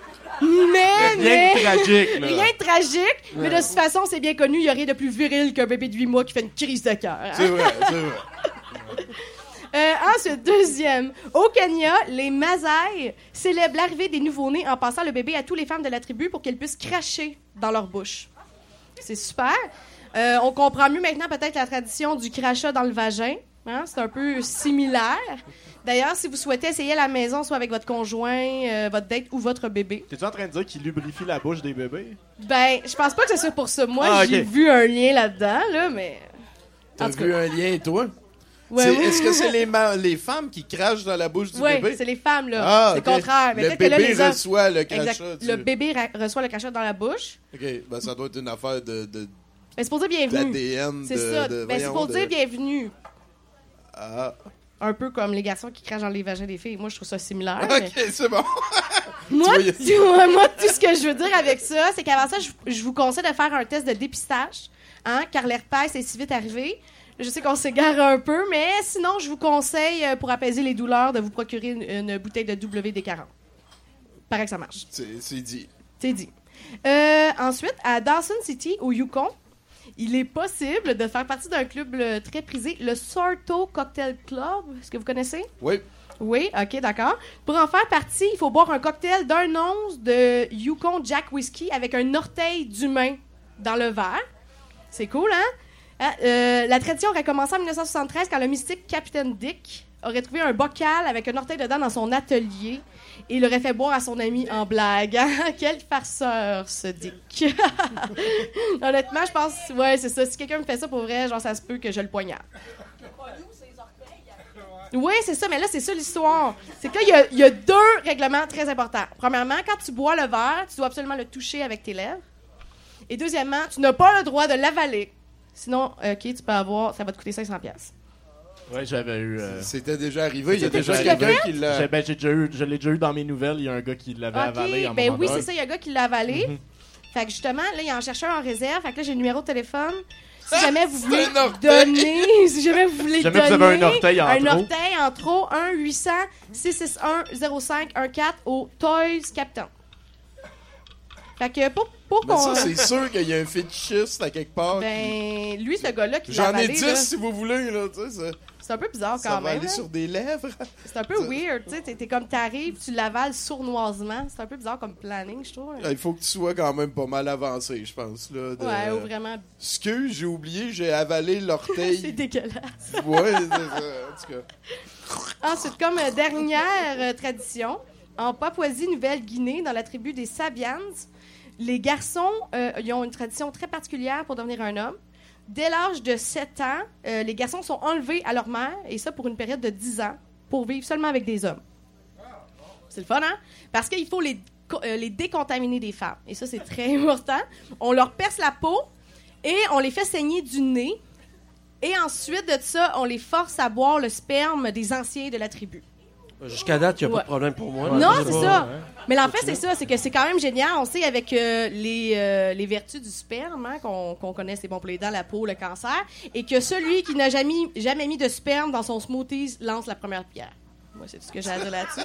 Mais, Rien mais... de tragique, là. Rien de tragique, mais de toute façon, c'est bien connu, il n'y a rien de plus viril qu'un bébé de huit mois qui fait une crise de cœur. hein? C'est vrai, c'est vrai. Euh, ensuite, deuxième. Au Kenya, les Maasai célèbrent l'arrivée des nouveau-nés en passant le bébé à toutes les femmes de la tribu pour qu'elles puissent cracher dans leur bouche. C'est super. Euh, on comprend mieux maintenant peut-être la tradition du crachat dans le vagin. Hein? C'est un peu similaire. D'ailleurs, si vous souhaitez essayer à la maison, soit avec votre conjoint, euh, votre date ou votre bébé, T'es-tu en train de dire qu'il lubrifie la bouche des bébés? ben, je pense pas que ce soit pour ça. Moi, Ah, ok. j'ai vu un lien là-dedans, là, mais... T'as En tout cas. vu un lien, toi? Ouais, C'est- oui. Est-ce que c'est les, ma- les femmes qui crachent dans la bouche du Oui, bébé? c'est les femmes, là. Ah, c'est ok. le contraire. Mais le peut-être que là, bébé les hommes... reçoit le Exact. crachat. du- Le bébé ra- reçoit le crachat dans la bouche. OK, ben ça doit être une affaire de, de, Ben, c'est pour dire bienvenue. d'A D N. C'est de, ça. de- Ben, c'est voyons, pour de- dire bienvenue. Ah. Un peu comme les garçons qui crachent dans les vagins des filles. Moi, je trouve ça similaire. mais- OK, c'est bon. Moi, vois, y a- tu vois, moi, tout ce que je veux dire avec ça, c'est qu'avant ça, je, je vous conseille de faire un test de dépistage, hein, car l'herpès est si vite arrivé. Je sais qu'on s'égare un peu, mais sinon, je vous conseille, euh, pour apaiser les douleurs, de vous procurer une, une bouteille de W D quarante. Paraît que ça marche. C'est c'est dit. C'est dit. Euh, ensuite, à Dawson City, au Yukon, il est possible de faire partie d'un club euh, très prisé, le Sorto Cocktail Club. Est-ce que vous connaissez? Oui. Oui, ok, d'accord. Pour en faire partie, il faut boire un cocktail d'un once de Yukon Jack Whisky avec un orteil d'humain dans le verre. C'est cool, hein? Ah, euh, la tradition aurait commencé en dix-neuf cent soixante-treize quand le mystique Captain Dick aurait trouvé un bocal avec un orteil dedans dans son atelier et l'aurait fait boire à son ami en blague. Hein? Quel farceur, ce Dick! Honnêtement, je pense... Ouais, c'est ça. Si quelqu'un me fait ça pour vrai, genre, ça se peut que je le poignarde. Oui, c'est ça, mais là, c'est ça l'histoire. C'est que là, il y a- il y, a deux règlements très importants. Premièrement, quand tu bois le verre, tu dois absolument le toucher avec tes lèvres. Et deuxièmement, tu n'as pas le droit de l'avaler. Sinon, OK, tu peux avoir... Ça va te coûter cinq cents piastres. Ouais, j'avais eu. euh, C'était déjà arrivé. Il y a C'était déjà qui l'a quelqu'un fait? qui l'a... j'ai- ben, j'ai déjà eu, je l'ai déjà eu dans mes nouvelles. Il y a un gars qui l'avait avalé en OK, ben moment oui, donné. c'est ça. Il y a un gars qui l'a avalé. Mhm. Fait que justement, là, il en cherchait un en réserve. Fait que là, j'ai le numéro de téléphone. Si jamais vous voulez un orteil. donner... Si jamais vous voulez Si jamais vous donner... avez un orteil en un trop. orteil en trop, un huit cents six six un zéro cinq un quatre au Toys Captain. Fait que pour, pour Mais qu'on... ça, c'est sûr qu'il y a un fétichiste à quelque part. Ben, lui, ce gars-là qui J'en l'a ai avalé, dix là, si vous voulez, là, tu sais. Ça, c'est un peu bizarre ça quand va même. aller là. sur des lèvres. C'est un peu weird, tu sais. T'es, t'es comme t'arrives, tu l'avales sournoisement. C'est un peu bizarre comme planning, je trouve. Il faut que tu sois quand même pas mal avancé, je pense. Là, de... Ouais, ou vraiment. Excuse, j'ai oublié, j'ai avalé l'orteil. C'est dégueulasse. Ouais, c'est ça, en tout cas. Ensuite, comme euh, dernière euh, tradition, en Papouasie-Nouvelle-Guinée, dans la tribu des Sabians, les garçons euh, ils ont une tradition très particulière pour devenir un homme. Dès l'âge de sept ans, euh, les garçons sont enlevés à leur mère, et ça pour une période de dix ans, pour vivre seulement avec des hommes. C'est le fun, hein? Parce qu'il faut les, euh, les décontaminer des femmes. Et ça, c'est très important. On leur perce la peau et on les fait saigner du nez. Et ensuite de ça, on les force à boire le sperme des anciens de la tribu. Jusqu'à date, il n'y a Ouais. pas de problème pour moi. Non, Je sais c'est pas. ça. Mais en fait, c'est ça. C'est que c'est quand même génial. On sait avec euh, les, euh, les vertus du sperme, hein, qu'on, qu'on connaît, c'est bon pour les dents, la peau, le cancer, et que celui qui n'a jamais, jamais mis de sperme dans son smoothie lance la première pierre. Moi, c'est tout ce que j'ai à dire là-dessus.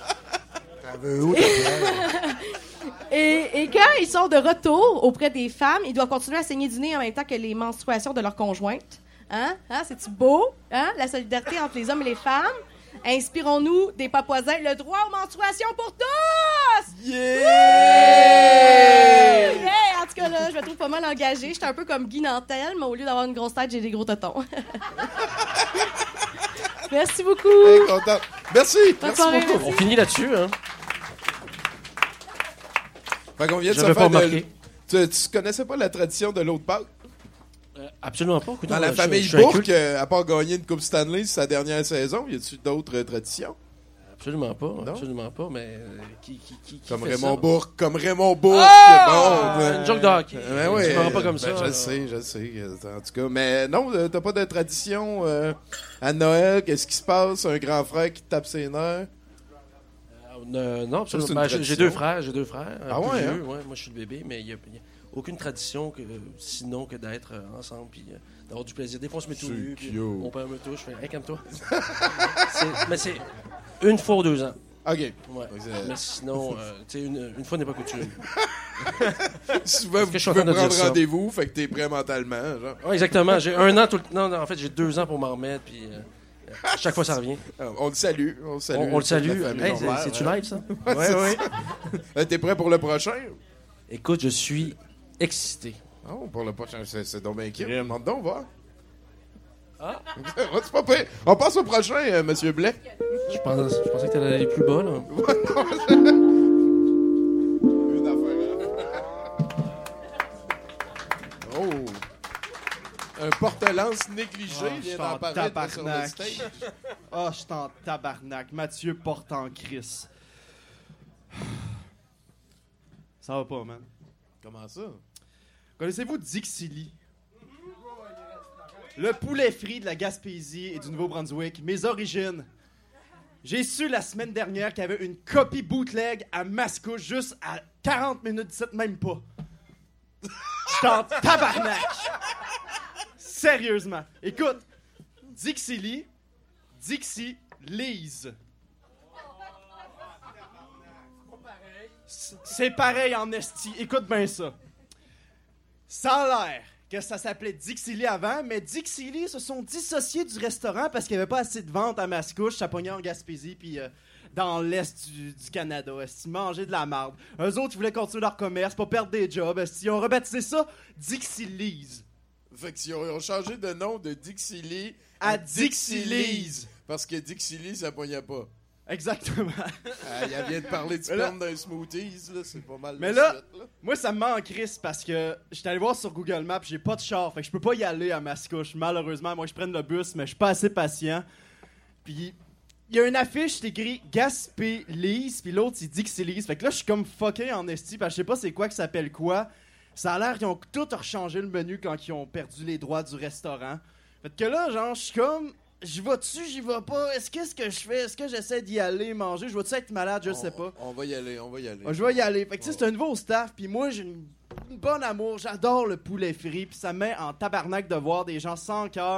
et, et quand ils sont de retour auprès des femmes, ils doivent continuer à saigner du nez en même temps que les menstruations de leurs conjointes. Hein? Hein? C'est-tu beau? Hein? La solidarité entre les hommes et les femmes. Inspirons-nous des Papouasiens le droit aux menstruations pour tous! Yeah! Yeah! En tout cas, là, je me trouve pas mal engagée. J'étais un peu comme Guy Nantel, mais au lieu d'avoir une grosse tête, j'ai des gros totons. Merci beaucoup! Hey, content. Merci! Bonne Merci soirée, beaucoup! merci. On finit là-dessus, hein? Fait qu'on vient de se J'avais pas faire de... remarqué. Tu, tu connaissais pas la tradition de l'autre Pâques? Euh, absolument pas. Écoute, Dans moi, la je- famille je suis un Bourque, culte. euh, à part gagner une Coupe Stanley sur sa dernière saison, y a-tu d'autres euh, traditions? Absolument pas. Non? Absolument pas, mais euh, qui, qui, qui, qui Comme fait Raymond ça? Bourque, comme Raymond Bourque! Ah! Bon, euh, Une joke de hockey. Ben oui, Tu verras pas comme ben, ça. Je là. sais, je sais. euh, En tout cas, mais non, euh, t'as pas de tradition euh, à Noël. Qu'est-ce qui se passe? Un grand frère qui te tape ses nerfs? Euh, non, Ça, c'est absolument. une Ben, j'ai, j'ai tradition. deux frères. J'ai deux frères. un Ah plus ouais, vieux, hein? ouais, moi, je suis le bébé, mais il n'y a, il y a aucune tradition que, sinon que d'être euh, ensemble puis euh, d'avoir du plaisir. Des fois, on se met tout C'est nu. puis cute. Mon père me touche. Je fais, hey, calme-toi. C'est- mais c'est une fois ou deux ans. OK. Ouais. c'est- Mais sinon, euh, tu sais, une, une fois n'est pas coutume. Souvent, vous que je suis en pouvez train de prendre dire ça? rendez-vous, fait que t'es prêt mentalement. Genre. Ouais, exactement. J'ai un an tout le Non, non, en fait, j'ai deux ans pour m'en remettre. Puis euh, chaque fois, ça revient. Ah, On le salue. On le salue. On, on le salue. La famille Hey, Lambert, c'est, c'est-tu hein. live, ça? Ouais, oui. oui. T'es prêt pour le prochain? Écoute, je suis excité. Oh, pour le prochain, c'est, c'est donc bien cute. Monte donc, voir. Ah. C'est pas pire. On passe au prochain, euh, Monsieur Blais. Je, pense, je pensais que t'allais aller plus bas, là. Une affaire. Oh. Un porte-lance négligé Ah, je vient suis en d'apparaître sur le tabarnak. stage. Ah, je suis en tabarnak. Mathieu porte en crise. Ça va pas, man. Comment ça? Connaissez-vous Dixili? Le poulet frit de la Gaspésie et du Nouveau-Brunswick. Mes origines. J'ai su la semaine dernière qu'il y avait une copie bootleg à Mascouche juste à quarante minutes dix-sept, même pas. J'étais en tabarnak. Sérieusement. Écoute, Dixili, Dixie Lise. C'est pareil en esti. Écoute bien ça. Ça a l'air que ça s'appelait Dixili avant, mais Dixili se sont dissociés du restaurant parce qu'il n'y avait pas assez de ventes à Mascouche, ça pognait en Gaspésie, puis euh, dans l'est du, du Canada. Esti, manger de la marde. Eux autres, ils voulaient continuer leur commerce, pas perdre des jobs. Esti, ils ont rebaptisé ça Dixilise. Fait qu'ils ont, ils ont changé de nom de Dixili À Dixilise. Parce que Dixili, ça pognait pas. Exactement. Ah, il vient de parler du Mais là- sperme d'un smoothies, là, c'est pas mal. Mais de là- suite, là. Moi, ça me met en crise parce que j'étais allé voir sur Google Maps, j'ai pas de char, fait que je peux pas y aller à Mascouche, malheureusement. Moi, je prenne le bus, mais je suis pas assez patient. Puis, il y a une affiche, c'est écrit Gaspé-Lise, puis l'autre, c'est Dixilise. Fait que là, je suis comme fucké en esti, parce que je sais pas c'est quoi que ça s'appelle quoi. Ça a l'air qu'ils ont tout rechangé le menu quand ils ont perdu les droits du restaurant. Fait que là, genre, je suis comme... J'y vais-tu, j'y vais pas? Est-ce qu'est-ce que je fais? Est-ce que j'essaie d'y aller manger? Je vais-tu être malade? Je sais pas. On, on va y aller, on va y aller. Ah, je vais y aller. Fait que tu sais, c'est un nouveau staff, puis moi, j'ai une, une bonne amour. J'adore le poulet frit, puis ça me met en tabarnak de voir des gens sans cœur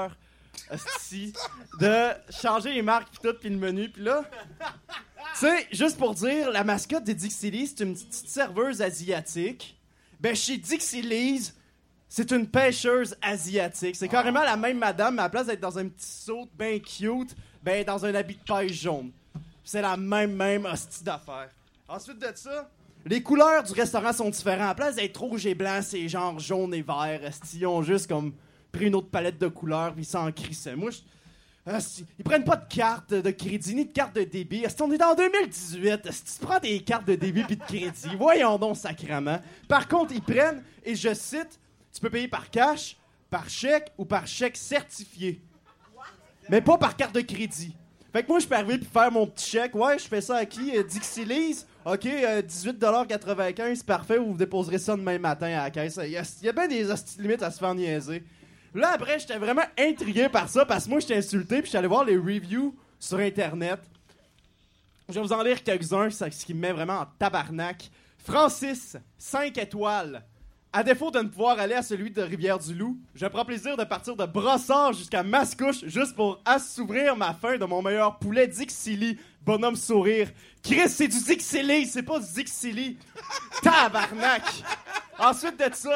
Asti, de changer les marques pis tout, pis le menu, pis là... Tu sais, juste pour dire, la mascotte des Dixie Lee's, c'est une petite serveuse asiatique. Ben, chez Dixie Lee's, c'est une pêcheuse asiatique. C'est carrément la même madame, mais à la place d'être dans un petit saut bien cute, ben, dans un habit de pêche jaune. C'est la même, même hostie d'affaires. Ensuite de ça, les couleurs du restaurant sont différentes. À la place d'être rouge et blanc, c'est genre jaune et vert. Esti, ils ont juste comme pris une autre palette de couleurs puis ils s'en crissaient. Moi, je... Esti, ils prennent pas de carte de crédit ni de carte de débit. Esti, on est en deux mille dix-huit. Esti, tu prends des cartes de débit puis de crédit. Voyons donc, sacrément. Par contre, ils prennent, et je cite, tu peux payer par cash, par chèque ou par chèque certifié. Mais pas par carte de crédit. Fait que moi, je peux arriver puis faire mon petit chèque. Ouais, je fais ça à qui? Euh, Dixie Lee's. OK, euh, dix-huit dollars quatre-vingt-quinze, parfait. Vous déposerez ça demain matin à la caisse. Il y a, y a bien des hosties limites à se faire niaiser. Là, après, j'étais vraiment intrigué par ça parce que moi, j'étais insulté puis j'étais allé voir les reviews sur Internet. Je vais vous en lire quelques-uns, ce qui me met vraiment en tabarnak. Francis, cinq étoiles. À défaut de ne pouvoir aller à celui de Rivière-du-Loup, je prends plaisir de partir de Brossard jusqu'à Mascouche juste pour assouvir ma faim de mon meilleur poulet Dixie Lee. Bonhomme sourire. Chris, c'est du Dixie Lee, c'est pas du Dixie Lee. Tabarnak! Ensuite de ça...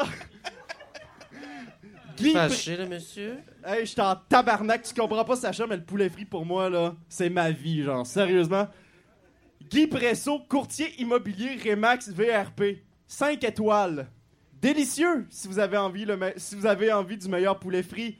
Guy Fâché, le monsieur? Hey, j'étais en tabarnak, tu comprends pas, Sacha, mais le poulet frit, pour moi, là, c'est ma vie, genre, sérieusement. Guy Presso, courtier immobilier Remax V R P. cinq étoiles. Délicieux, si vous avez envie, le me- si vous avez envie du meilleur poulet frit.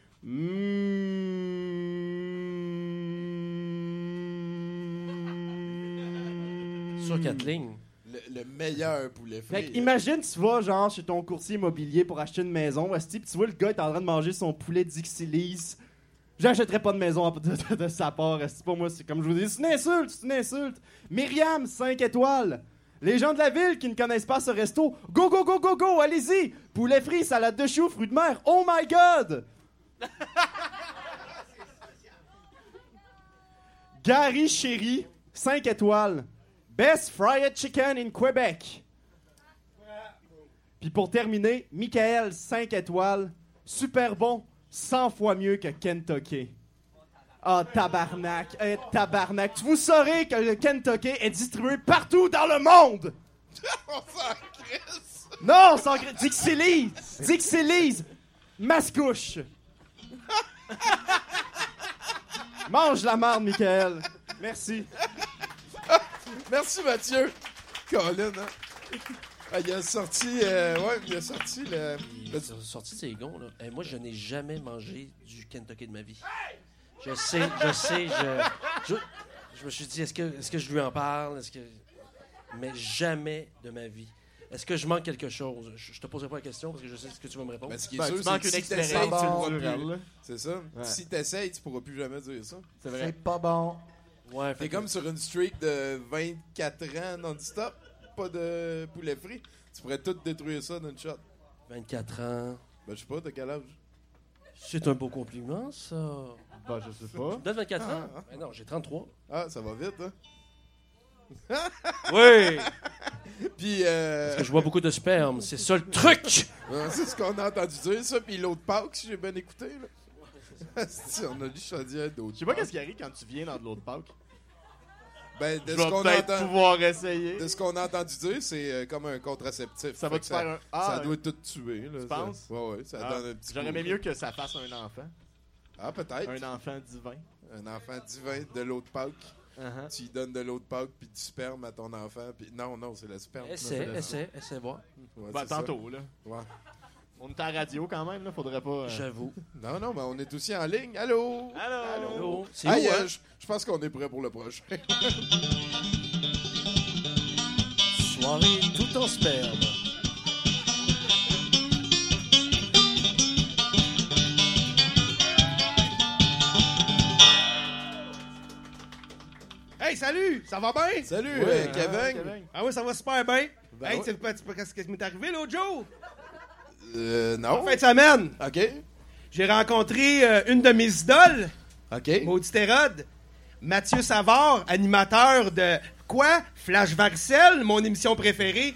Mmh... Sur quatre lignes. Le, le meilleur poulet frit. Fait que imagine, tu vas genre chez ton courtier immobilier pour acheter une maison, esti, pis tu vois le gars est en train de manger son poulet Dixie Lee's. J'achèterais pas de maison de, de, de sa part, esti, pour moi, c'est comme je vous dis, c'est une insulte, c'est une insulte. Myriam, cinq étoiles. Les gens de la ville qui ne connaissent pas ce resto, go, go, go, go, go, allez-y! Poulet frit, salade de choux, fruits de mer, oh my god! Gary Chéri, cinq étoiles. Best fried chicken in Quebec. Puis pour terminer, Michael, cinq étoiles. Super bon, cent fois mieux que Kentucky. Ah, oh, tabarnak, eh, tabarnak. Vous saurez que le Kentucky est distribué partout dans le monde. On s'en crisse. Non, on s'en crisse. Dixie Lee's. Dixie Lee's. Mascouche. Mange la marde, Michael. Merci. Merci, Mathieu. Colin, hein? Ah, il a sorti... Euh, ouais, il a sorti le... Il a sorti ses gonds, là. Eh, moi, je n'ai jamais mangé du Kentucky de ma vie. Je sais, je sais, je... Je, je me suis dit, est-ce que, est-ce que je lui en parle? Est-ce que... Mais jamais de ma vie. Est-ce que je manque quelque chose? Je, je te poserai pas la question parce que je sais ce que tu vas me répondre. Ben, ce qui est Ben, sûr, tu c'est manques que une si expérience t'essayes, tu le bon, vois naturel, plus. là. C'est ça. Ouais. Si t'essayes, tu pourras plus jamais dire ça. C'est vrai. C'est pas bon. Ouais, fait T'es que- comme sur une streak de vingt-quatre ans non-stop, pas de poulet frit. Tu pourrais tout détruire ça d'une shot. vingt-quatre ans. Ben, je sais pas, t'as quel âge? C'est un beau compliment, ça. Ben, je sais pas. Tu donnes vingt-quatre ans? Ah. Ben non, j'ai trente-trois. Ah, ça va vite, hein? Oui! Puis, euh... Parce que je vois beaucoup de sperme. C'est ça le truc! ouais, c'est ce qu'on a entendu dire, ça. Puis l'autre Pâques, si j'ai bien écouté, là. Si, on a lu Chaudière d'autres. Je sais pas qu'est-ce qui arrive quand tu viens dans de l'autre Pâques. Ben, de Je ce vais qu'on a peut-être entendu... pouvoir essayer. De ce qu'on a entendu dire, c'est euh, comme un contraceptif. Ça Fait va que te faire un... Ah, ça doit tout tuer, là. Tu ça- penses? Ouais, ouais, ça ah, donne un petit J'aurais coup, aimé là. mieux que ça fasse un enfant. Ah, peut-être. Un enfant divin. Un enfant divin de l'autre Pâques. Uh-huh. Tu lui donnes de l'autre Pâques puis du sperme à ton enfant. Puis... Non, non, c'est le sperme. Essaie, Non, c'est essaie, essaie voir. le- Ouais, Ben, c'est ça. tantôt, là. Ouais. On est à la radio quand même, là. Faudrait pas... euh, J'avoue. Non, non, mais on est aussi en ligne. Allô? Allô? Allô? C'est Hey, où, euh, hein? je je pense qu'on est prêt pour le prochain. Soirée tout en sperme. Hey, salut! Ça va bien? Salut, Ouais, euh, hein, Kevin. Kevin. Ah oui, ça va super bien. Ben hey, ouais. tu sais pas- tu sais pas qu'est-ce qui m'est arrivé l'autre jour? Euh, non. En fin de semaine, OK. j'ai rencontré euh, une de mes idoles, OK. Maudit Hérode, Mathieu Savard, animateur de quoi? Flash Varcel, mon émission préférée.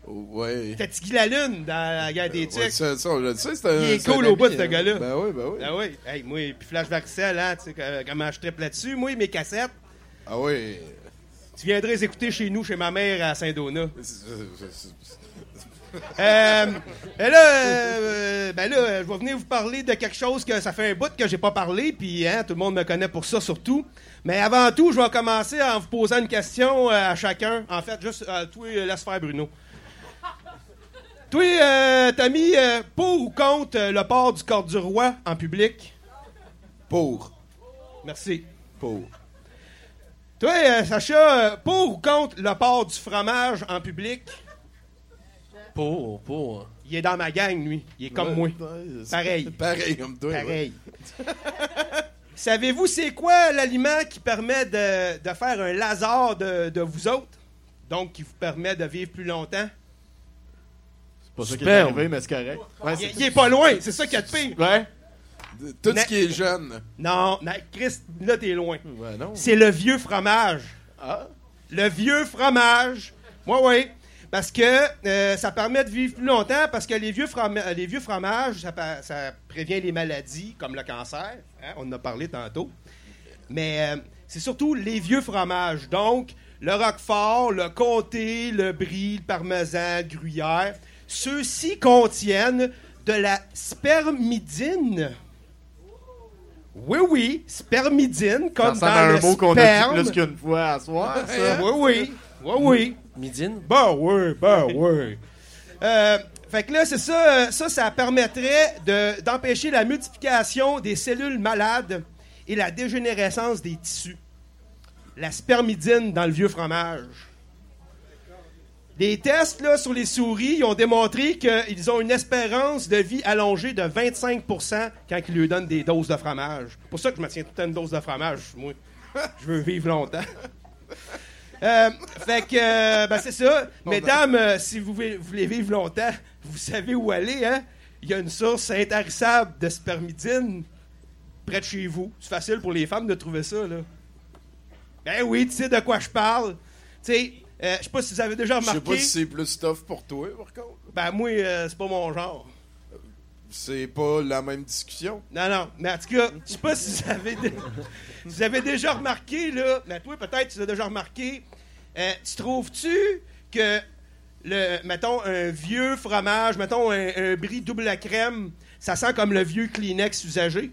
Ouais. C'était Tigui la Lune dans la guerre des Ouais, Tucs. ça, ça, on le sait, c'est un. Il est c'est un cool au ami, bout, ce hein. gars-là. Ben oui, ben oui. Ah oui. Hey, moi, puis Flash Varicel, hein, tu sais, que- comment je tripe là-dessus. Moi, mes cassettes. Ah oui. Tu viendrais les écouter chez nous, chez ma mère à Saint-Donat. C'est- c'est- c'est- Euh, et là, euh, ben là, je vais venir vous parler de quelque chose que ça fait un bout que j'ai pas parlé, puis hein, tout le monde me connaît pour ça surtout. Mais avant tout, je vais commencer en vous posant une question euh, à chacun. En fait, juste euh, toi, euh, laisse faire Bruno. Toi, euh, t'as mis euh, pour ou contre euh, le port du corps du roi en public? Pour. Merci. Pour. Toi, euh, Sacha, euh, pour ou contre le port du fromage en public? Pour, pour. Il est dans ma gang, lui. Il est comme moi. Ouais, c'est- Pareil. Pareil comme toi. ouais. Pareil. Savez-vous c'est quoi l'aliment qui permet de, de faire un Lazare de, de vous autres? Donc, qui vous permet de vivre plus longtemps? C'est pas ça qui est Sperme. arrivé, mais c'est correct. Ouais, Il, il est pas loin, c'est ça qui a de pire. Ouais. Tout Na- ce qui est jeune. Non, na- Chris, là, t'es loin. Ouais, non. C'est le vieux fromage. Ah. Le vieux fromage. Oui, oui. Parce que euh, ça permet de vivre plus longtemps, parce que les vieux, froma- les vieux fromages, ça, pa- ça prévient les maladies comme le cancer. Hein, on en a parlé tantôt. Mais euh, c'est surtout les vieux fromages. Donc, le roquefort, le comté, le brie, le parmesan, le gruyère. Ceux-ci contiennent de la spermidine. Oui, oui, spermidine, Ça comme ressemble dans à un le mot qu'on a sperme. dit plus qu'une fois à soir, ça. Oui, oui, oui, oui. Midine? Ben oui, ben oui. Euh, fait que là, c'est ça, euh, ça, ça permettrait de- d'empêcher la multiplication des cellules malades et la dégénérescence des tissus. La spermidine dans le vieux fromage. Des tests là, sur les souris ils ont démontré qu'ils ont une espérance de vie allongée de vingt-cinq pour cent quand ils lui donnent des doses de fromage. C'est pour ça que je me tiens tout le temps une dose de fromage, moi. Je veux vivre longtemps. Euh, fait que, euh, ben c'est ça. Mesdames, euh, si vous voulez, voulez vivre longtemps, vous savez où aller, hein? Il y a une source intarissable de spermidine près de chez vous. C'est facile pour les femmes de trouver ça, là. Ben oui, tu sais de quoi je parle. Tu sais, euh, je sais pas si vous avez déjà Je sais remarqué. pas si c'est plus tough pour toi, par contre. Ben moi, euh, c'est pas mon genre. C'est pas la même discussion. Non, non. Mais en tout cas, je sais pas si vous avez, dé- si vous avez déjà remarqué, là. Mais toi, peut-être, tu l'as déjà remarqué. Euh, tu trouves-tu que, le, mettons, un vieux fromage, mettons, un, un brie double à crème, ça sent comme le vieux Kleenex usagé?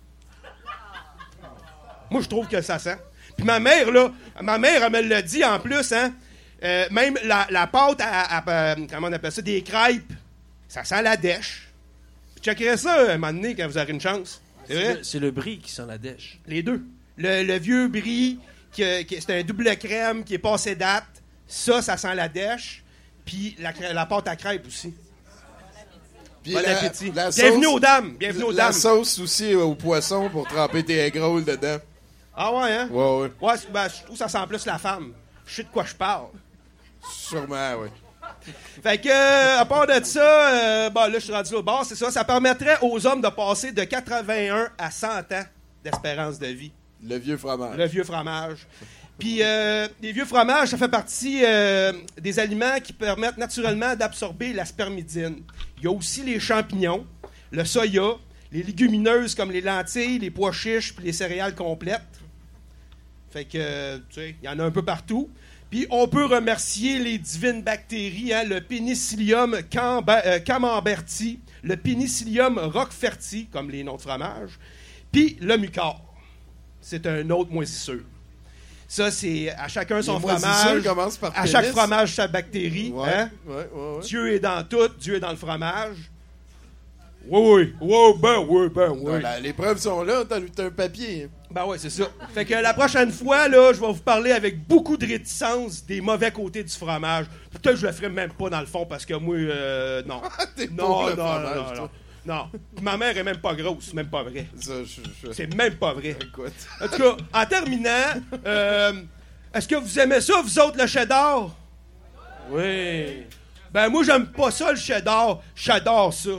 Moi, je trouve que ça sent. Puis ma mère, là, ma mère, elle me l'a dit en plus, hein. Euh, même la, la pâte à, à- à- comment on appelle ça, des crêpes, ça sent la dèche. Checkerez ça un moment donné quand vous aurez une chance. C'est C'est vrai? le, c'est le brie qui sent la dèche. Les deux. Le, le vieux brie, qui, qui- c'est un double crème qui est passé date. Ça, ça sent la dèche. Puis la, crê- la pâte à crêpes aussi. Puis Bon la- appétit. la Bienvenue sauce- aux dames. Bienvenue aux La dames. sauce aussi au poisson pour tremper tes egg rolls dedans. Ah ouais, hein? Ouais, ouais. Ouais, c'est- ben, je trouve que ça sent plus la femme. Je sais de quoi je parle. Sûrement, ouais. Fait que, euh, à part de ça, euh, bon, là, je suis rendu au bord, c'est ça. Ça permettrait aux hommes de passer de quatre-vingt-un à cent ans d'espérance de vie. Le vieux fromage. Le vieux fromage. Puis, euh, les vieux fromages, ça fait partie euh, des aliments qui permettent naturellement d'absorber la spermidine. Il y a aussi les champignons, le soya, les légumineuses comme les lentilles, les pois chiches, puis les céréales complètes. Fait que, euh, tu sais, il y en a un peu partout. Puis, on peut remercier les divines bactéries, hein, le Penicillium camba- euh, camemberti, le Penicillium roqueferti, comme les noms de fromage, puis le mucor. C'est un autre moisisseur. Ça, c'est à chacun son Les moisissures fromage. commencent par À chaque pénis. fromage, sa bactérie. Ouais, Hein? ouais, ouais, ouais. Dieu est dans tout, Dieu est dans le fromage. Oui, oui, oui, ben oui, ben oui. Non, la- les preuves sont là, t'as t'as un papier. Ben ouais, c'est ça. Fait que la prochaine fois, là, je vais vous parler avec beaucoup de réticence des mauvais côtés du fromage. Peut-être que je le ferai même pas dans le fond parce que moi, euh, non. T'es non, pour non, le non, fromage, non, toi. non. Non. Puis ma mère est même pas grosse, c'est même pas vrai. Ça, je, je- C'est même pas vrai. Écoute. En tout cas, en terminant, euh, est-ce que vous aimez ça, vous autres, le cheddar? Oui. Ben moi, j'aime pas ça, le cheddar. J'adore ça.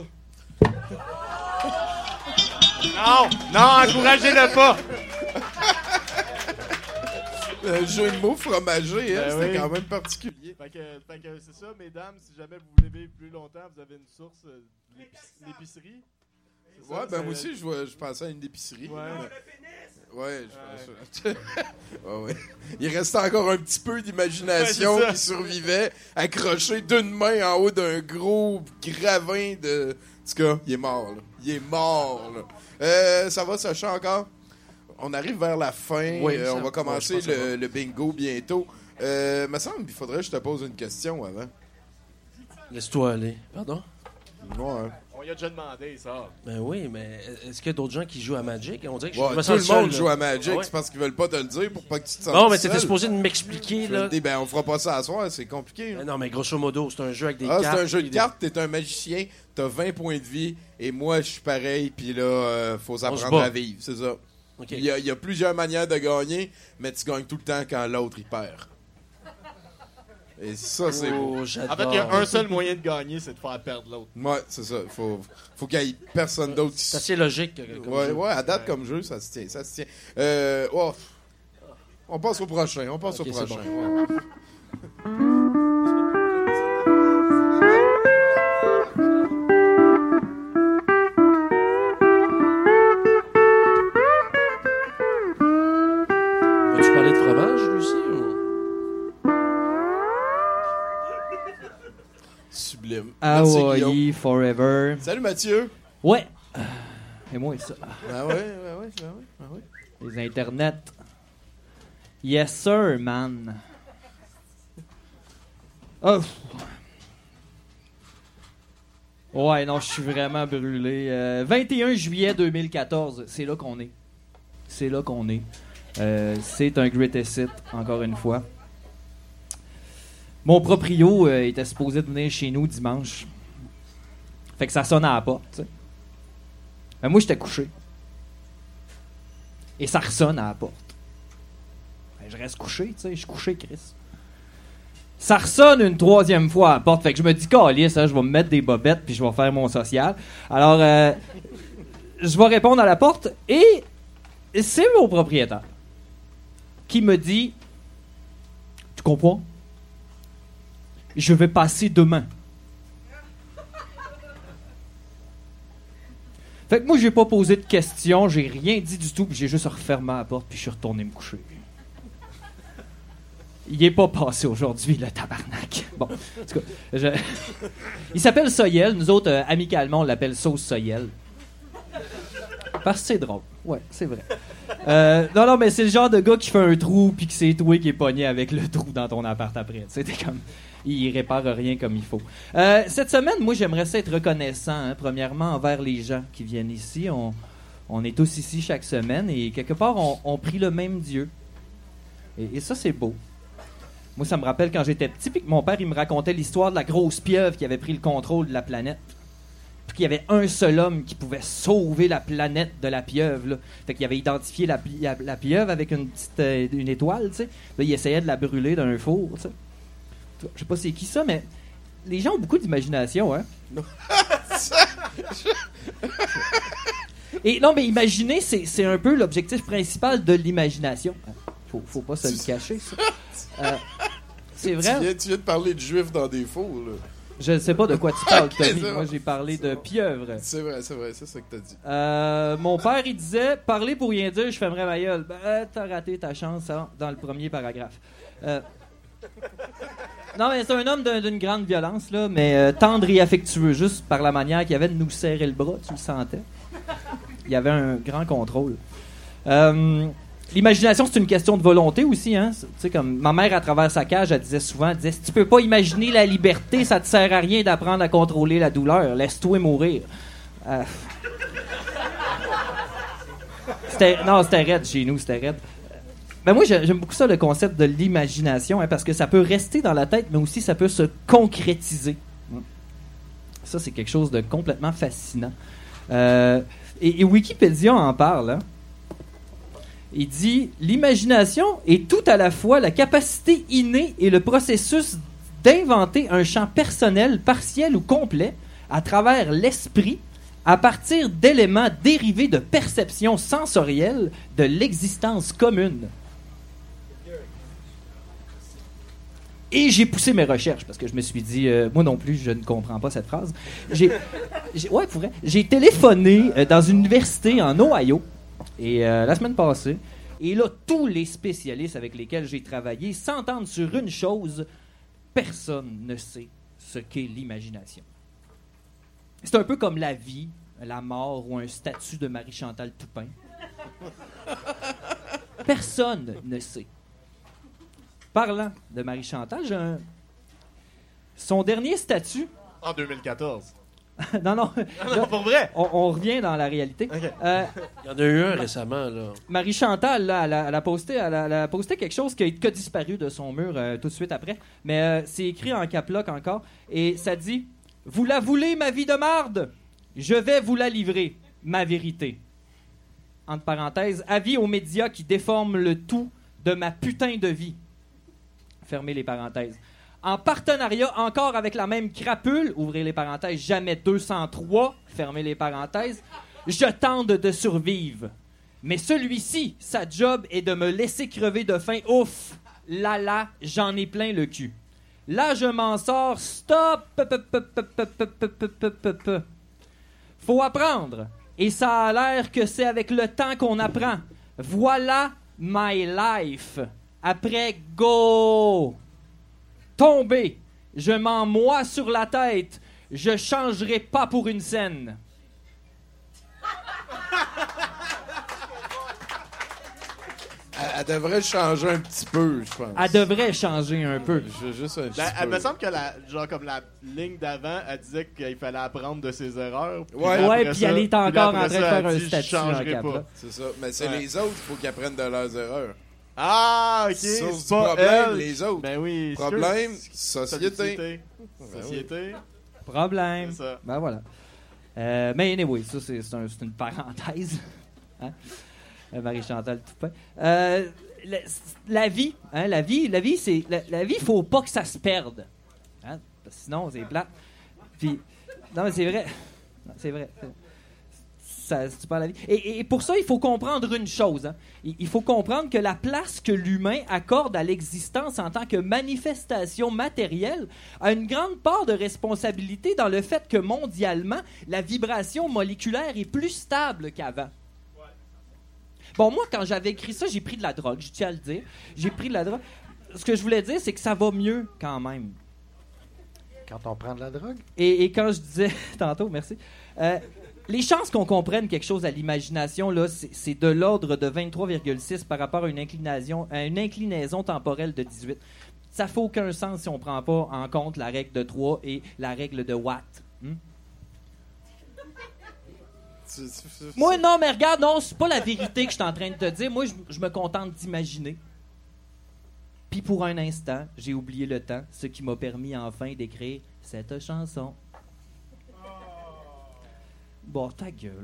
Non, non, encouragez-le pas. Un jeu de mots fromagé, hein, Ben c'était oui. quand même particulier. Fait que, fait que c'est ça, mesdames, si jamais vous voulez vivre plus longtemps, vous avez une source, euh, l'épic- l'épicerie. C'est Ouais, ça, ben c'est- moi aussi, je, vois- je pensais à une épicerie. Ouais. Ouais, je, je- ouais, ouais. Il restait encore un petit peu d'imagination Ouais, c'est ça. qui survivait, accroché d'une main en haut d'un gros gravin de... En tout cas, il est mort, là. Il est mort, là. Euh, ça va, Sacha, encore? On arrive vers la fin. Oui, Euh, ça- on va commencer ouais, je pense que ça le, le bingo bientôt. Euh, me semble qu'il faudrait que je te pose une question avant. Laisse-toi aller. Pardon? Ouais. On y a déjà demandé, ça. Ben oui, mais est-ce qu'il y a d'autres gens qui jouent à Magic? On dirait que je Ouais, me tout sens le seul, monde là. joue à Magic, Ah ouais? c'est parce qu'ils veulent pas te le dire pour pas que tu te sentes Non, mais seul. t'étais supposé de m'expliquer, Je là. le dis, ben on fera pas ça à soir, c'est compliqué. là. Ben non, mais grosso modo, c'est un jeu avec des Ah, cartes. c'est un jeu de puis des- cartes, t'es un magicien, t'as vingt points de vie, et moi, je suis pareil, puis là, euh, faut se s'apprendre bat. à vivre, c'est ça. Ok. Il y, a, il y a plusieurs manières de gagner, mais tu gagnes tout le temps quand l'autre, il perd. Et ça, c'est beau. Oh, j'adore. En fait, il y a un seul moyen de gagner, c'est de faire perdre l'autre. Ouais, c'est ça. Faut, faut qu'il y ait personne d'autre qui C'est assez logique. euh, comme Ouais, jeu. ouais, à date, comme jeu, ça se tient, ça se tient. Euh, oh, on passe au prochain, on passe Ok, au c'est prochain. bon. ouais. Vas-tu parler de fromage, lui aussi? Ou... Sublime. Merci, Guillaume. Hawaii Forever. Salut, Mathieu. Ouais. Et moi, ça. Ben ouais, ben ouais, ben ouais, ben ouais. Les internets. Yes, sir, man. Oh. Ouais, non, je suis vraiment brûlé. Euh, vingt et un juillet deux mille quatorze, c'est là qu'on est. C'est là qu'on est. Euh, c'est un greatest hit, encore une fois. Mon proprio euh, était supposé venir chez nous dimanche. Fait que ça sonne à la porte, tu sais. Mais moi, j'étais couché. Et ça ressonne à la porte. Ben, je reste couché, tu sais, je suis couché, Chris. Ça ressonne une troisième fois à la porte. Fait que je me dis, câlisse, hein, je vais me mettre des bobettes puis je vais faire mon social. Alors, euh, je vais répondre à la porte et c'est mon propriétaire qui me dit, tu comprends? Je vais passer demain. Fait que moi, j'ai pas posé de questions, j'ai rien dit du tout, puis j'ai juste refermé la porte, puis je suis retourné me coucher. Il est pas passé aujourd'hui, le tabarnak. Bon, en tout cas, je... il s'appelle Soyel. Nous autres, euh, amicalement, on l'appelle Sauce Soyel. Parce que c'est drôle. Ouais, c'est vrai. Euh, non, non, mais c'est le genre de gars qui fait un trou, puis que c'est toi qui est pogné avec le trou dans ton appart après. C'était comme... Il répare rien comme il faut. Euh, cette semaine, moi, j'aimerais ça être reconnaissant, hein, premièrement, envers les gens qui viennent ici. On, on est tous ici chaque semaine et quelque part, on, on prie le même Dieu. Et, et ça, c'est beau. Moi, ça me rappelle quand j'étais petit, puis que mon père, il me racontait l'histoire de la grosse pieuvre qui avait pris le contrôle de la planète. Puis qu'il y avait un seul homme qui pouvait sauver la planète de la pieuvre. Là. Fait qu'il avait identifié la, pi- la, la pieuvre avec une petite euh, une étoile, tu sais. Là, il essayait de la brûler d'un four, tu sais. Je sais pas c'est qui ça, mais les gens ont beaucoup d'imagination, hein? Et non, mais imaginez, c'est, c'est un peu l'objectif principal de l'imagination. Faut, faut pas se le cacher, ça. Euh, c'est vrai. Tu viens, tu viens de parler de juifs dans des fours, là. Je ne sais pas de quoi tu parles, Ok, Tommy. c'est Moi, bon. j'ai parlé de pieuvre. C'est vrai, c'est vrai, c'est ça que t'as dit. Euh, mon père, il disait « Parler pour rien dire, je fermerai ma gueule. » Ben, t'as raté ta chance hein, dans le premier paragraphe. Euh, non, mais c'est un homme d'un- d'une grande violence, là, mais euh, tendre et affectueux, juste par la manière qu'il avait de nous serrer le bras, tu le sentais. Il y avait un grand contrôle. Euh, l'imagination, c'est une question de volonté aussi, hein. Tu sais, comme ma mère, à travers sa cage, elle disait souvent, elle disait, si tu peux pas imaginer la liberté, ça te sert à rien d'apprendre à contrôler la douleur. Laisse-toi mourir. Euh... C'était... Non, c'était raide chez nous, c'était raide. Ben moi, j'ai- j'aime beaucoup ça, le concept de l'imagination, hein, parce que ça peut rester dans la tête, mais aussi ça peut se concrétiser. Ça, c'est quelque chose de complètement fascinant. Euh, et, et Wikipédia en parle. Hein. Il dit « L'imagination est tout à la fois la capacité innée et le processus d'inventer un champ personnel, partiel ou complet, à travers l'esprit, à partir d'éléments dérivés de perceptions sensorielles de l'existence commune. » Et j'ai poussé mes recherches parce que je me suis dit, euh, moi non plus, je ne comprends pas cette phrase. J'ai, j'ai, ouais, pour vrai, j'ai téléphoné euh, dans une université en Ohio et euh, la semaine passée. Et là, tous les spécialistes avec lesquels j'ai travaillé s'entendent sur une chose: personne ne sait ce qu'est l'imagination. C'est un peu comme la vie, la mort ou un statut de Marie-Chantal Toupin. Personne ne sait. Parlant de Marie-Chantal, j'ai un... son dernier statut... En deux mille quatorze. non, non. non, non pour vrai. On, on revient dans la réalité. Okay. Euh, Il y en a eu un récemment, là. Marie-Chantal, là, elle, a, elle, a posté, elle, a, elle a posté quelque chose qui a, qui a disparu de son mur euh, tout de suite après. Mais euh, c'est écrit en cap-lock encore. Et ça dit « Vous la voulez, ma vie de marde? Je vais vous la livrer, ma vérité. » Entre parenthèses, avis aux médias qui déforment le tout de ma putain de vie. Fermez les parenthèses. En partenariat encore avec la même crapule, ouvrez les parenthèses, jamais deux cent trois, fermez les parenthèses, je tente de survivre. Mais celui-ci, sa job est de me laisser crever de faim. Ouf, là là, j'en ai plein le cul. Là, je m'en sors, stop. Faut apprendre. Et ça a l'air que c'est avec le temps qu'on apprend. Voilà my life. Après, go! Tomber. Je m'en mois sur la tête. Je changerai pas pour une scène. Elle, elle devrait changer un petit peu, je pense. Elle devrait changer un peu. Je, juste un petit Ben, elle peu. me semble que la, genre comme la ligne d'avant, elle disait qu'il fallait apprendre de ses erreurs. Puis Ouais, après ouais, puis ça- elle est puis encore après en train de ça, faire elle un dit, statut je changerai en cap, pas. là. C'est ça. Mais c'est Ouais. les autres, il faut qu'ils apprennent de leurs erreurs. Ah, ok. Source c'est du pas problème, elle. les autres. Ben oui. Problème, sûr. société. Société. Ben Société. Problème. C'est ça. Ben voilà. Euh, mais anyway, ça, c'est, c'est, un- c'est une parenthèse. Hein? Euh, Marie-Chantal Toupin. Euh, la, la vie, hein, la vie, la vie, c'est... La, la vie, faut pas que ça se perde. Hein? Parce que sinon, c'est plat. Puis... Non, mais c'est vrai. Non, c'est vrai. Ça, c'est pas la vie. Et, et pour ça, il faut comprendre une chose. Hein. Il, il faut comprendre que la place que l'humain accorde à l'existence en tant que manifestation matérielle a une grande part de responsabilité dans le fait que mondialement, la vibration moléculaire est plus stable qu'avant. Bon, moi, quand j'avais écrit ça, j'ai pris de la drogue, je tiens à le dire. J'ai pris de la drogue. Ce que je voulais dire, c'est que ça va mieux quand même. Quand on prend de la drogue? Et, et quand je disais tantôt, merci, euh, les chances qu'on comprenne quelque chose à l'imagination, là, c'est, c'est de l'ordre de vingt-trois virgule six par rapport à une inclinaison, à une inclinaison temporelle de dix-huit. Ça fait aucun sens si on prend pas en compte la règle de trois et la règle de Watt. Hmm? Moi, non, mais regarde, non, c'est pas la vérité que je suis en train de te dire. Moi, je, je me contente d'imaginer. Puis pour un instant, j'ai oublié le temps, ce qui m'a permis enfin d'écrire cette chanson. Bon, ta gueule.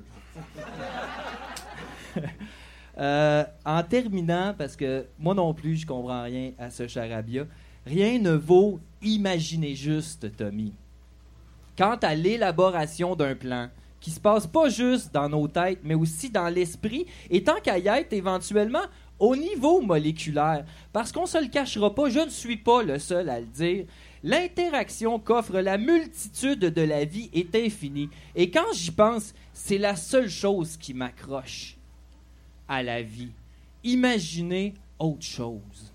euh, en terminant, parce que moi non plus, je comprends rien à ce charabia, rien ne vaut imaginer juste, Tommy. Quant à l'élaboration d'un plan, qui se passe pas juste dans nos têtes, mais aussi dans l'esprit, et tant qu'à y être éventuellement au niveau moléculaire. Parce qu'on se le cachera pas, je ne suis pas le seul à le dire, l'interaction qu'offre la multitude de la vie est infinie. Et quand j'y pense, c'est la seule chose qui m'accroche à la vie. Imaginez autre chose.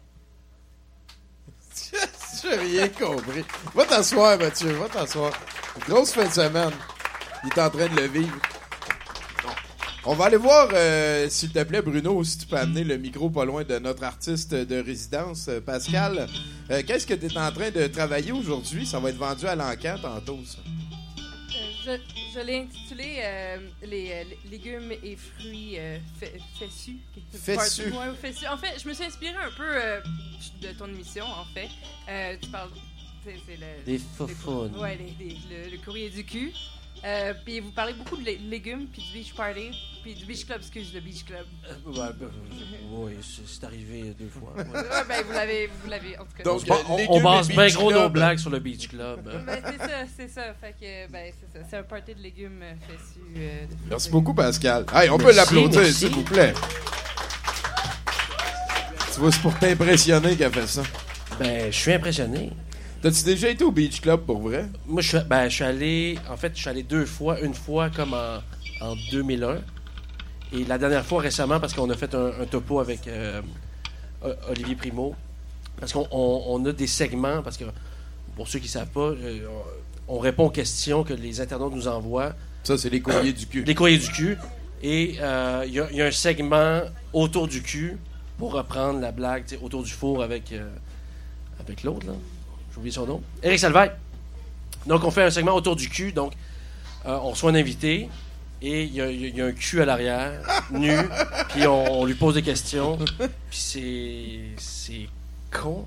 J'ai rien compris. Va t'asseoir, Mathieu, va t'asseoir. Grosse fin de semaine. Il est en train de le vivre. On va aller voir, euh, s'il te plaît, Bruno, si tu peux amener le micro pas loin de notre artiste de résidence, euh, Pascal. Euh, qu'est-ce que tu es en train de travailler aujourd'hui? Ça va être vendu à l'encan tantôt, ça. Euh, je je l'ai intitulé euh, les, euh, les légumes et fruits euh, fe- fessus. Fessus. Ouais, fessus. En fait, je me suis inspiré un peu euh, de ton émission, en fait. Euh, tu parles... C'est, c'est le, Des faufounes. Ouais, les, les, le, le courrier du cul. Euh, puis vous parlez beaucoup de lé- légumes, puis du beach party, puis du beach club, excuse, le beach club. Euh, ouais, ben, oui, c'est, c'est arrivé deux fois. Ouais. Ouais, ben vous l'avez, vous l'avez, en tout cas. Donc, Donc, on, légumes on et base bien beach gros club. nos blagues sur le beach club. Ben, c'est ça, c'est ça. Fait que, ben, c'est ça. C'est un party de légumes euh, fessus. Euh, de Merci beaucoup, Pascal. Hey, on peut Merci, l'applaudir, merci. s'il vous plaît. Tu vois, c'est pour t'impressionner qu'elle fait ça. Ben, je suis impressionné. T'as-tu déjà été au Beach Club pour vrai? Moi, je suis, ben, je suis allé. En fait, je suis allé deux fois. Une fois comme en, en deux mille un. Et la dernière fois récemment, parce qu'on a fait un, un topo avec euh, Olivier Primo. Parce qu'on on, on a des segments. Parce que, pour ceux qui ne savent pas, euh, on, on répond aux questions que les internautes nous envoient. Ça, c'est les courriers du cul. Les courriers du cul. Et il euh, y, y a un segment autour du cul pour reprendre la blague autour du four avec, euh, avec l'autre, là. J'ai oublié son nom. Éric Salvaille. Donc, on fait un segment autour du cul. Donc, euh, on reçoit un invité et il y, y, y a un cul à l'arrière, nu, puis on, on lui pose des questions. Puis c'est... c'est con.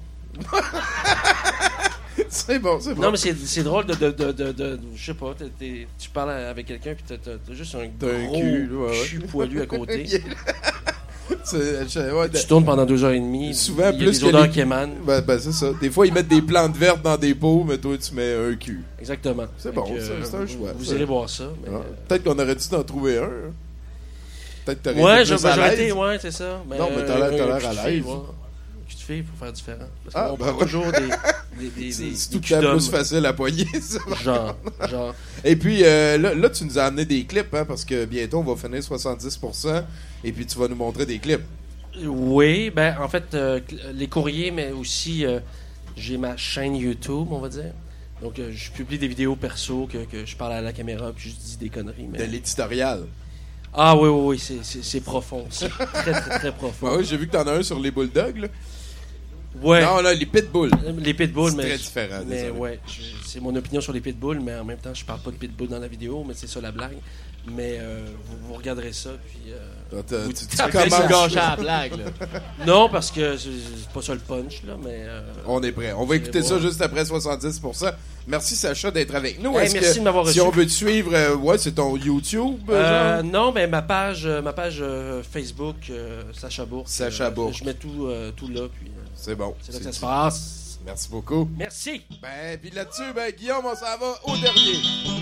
C'est bon, c'est bon. Non, mais c'est, c'est drôle de... de, de, de, de je sais pas, t'es, t'es, tu parles avec quelqu'un puis t'as, t'as, t'as juste un t'as gros un cul, ouais, ouais. cul poilu à côté. C'est, je, ouais, tu tournes pendant deux heures et demie. Souvent, il y a plus des odeurs les... qui émanent. Ben, ben, c'est ça. Des fois, ils mettent des plantes vertes dans des pots, mais toi, tu mets un cul. Exactement. C'est bon, que, ça, c'est un choix. Vous ça. irez voir ça. Mais... Ah, peut-être qu'on aurait dû t'en trouver un. Hein. Peut-être que t'aurais ouais, été plus j'aurais à l'aise. été, ouais, c'est ça. Mais non, mais t'as l'air, t'as l'air à l'aise. Tu te fais pour faire différent. Parce ah, qu'on ben prend ouais. toujours des, des, des, c'est, des, c'est des tout le temps plus facile à poigner, ça. Genre, genre. Et puis, euh, là, là, tu nous as amené des clips, hein, parce que bientôt, on va finir soixante-dix pour cent, et puis tu vas nous montrer des clips. Oui, ben, en fait, euh, les courriers, mais aussi, euh, j'ai ma chaîne YouTube, on va dire. Donc, euh, je publie des vidéos perso que, que je parle à la caméra, puis je dis des conneries. Mais... De l'éditorial. Ah oui, oui, oui, c'est, c'est, c'est profond. C'est très, très, très profond. Ouais, ouais, j'ai vu que t'en as un sur les bulldogs, là. Ouais. Non, là, les pitbulls. Les pitbulls, c'est mais. très différent. Mais désolé. ouais, je, c'est mon opinion sur les pitbulls, mais en même temps, je parle pas de pitbull dans la vidéo, mais c'est ça la blague. Mais euh, vous, vous regarderez ça, puis. Euh, T'as, vous, tu, tu, tu tu commences gâcher la blague, là. Non, parce que c'est, c'est pas ça le punch, là, mais. Euh, on est prêt. On va écouter ça juste après soixante-dix pour cent. Merci, Sacha, d'être avec nous. Hey, Est-ce merci que, de m'avoir si reçu. on veut te suivre, euh, ouais, c'est ton YouTube? Euh, genre? non, mais ma page, ma page euh, Facebook, euh, Sacha Bourque. Sacha euh, Bourque. Je mets tout, euh, tout là, puis. Euh, c'est bon. C'est là c'est que ça se dit. passe. Merci beaucoup. Merci. Ben, puis là-dessus, ben, Guillaume, on s'en va au dernier.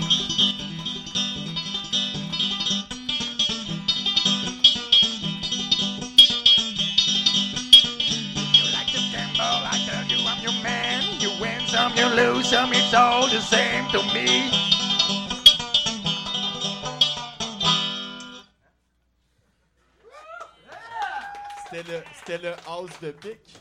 Some you lose, some it's all the same to me. C'était le, c'était le house de pique.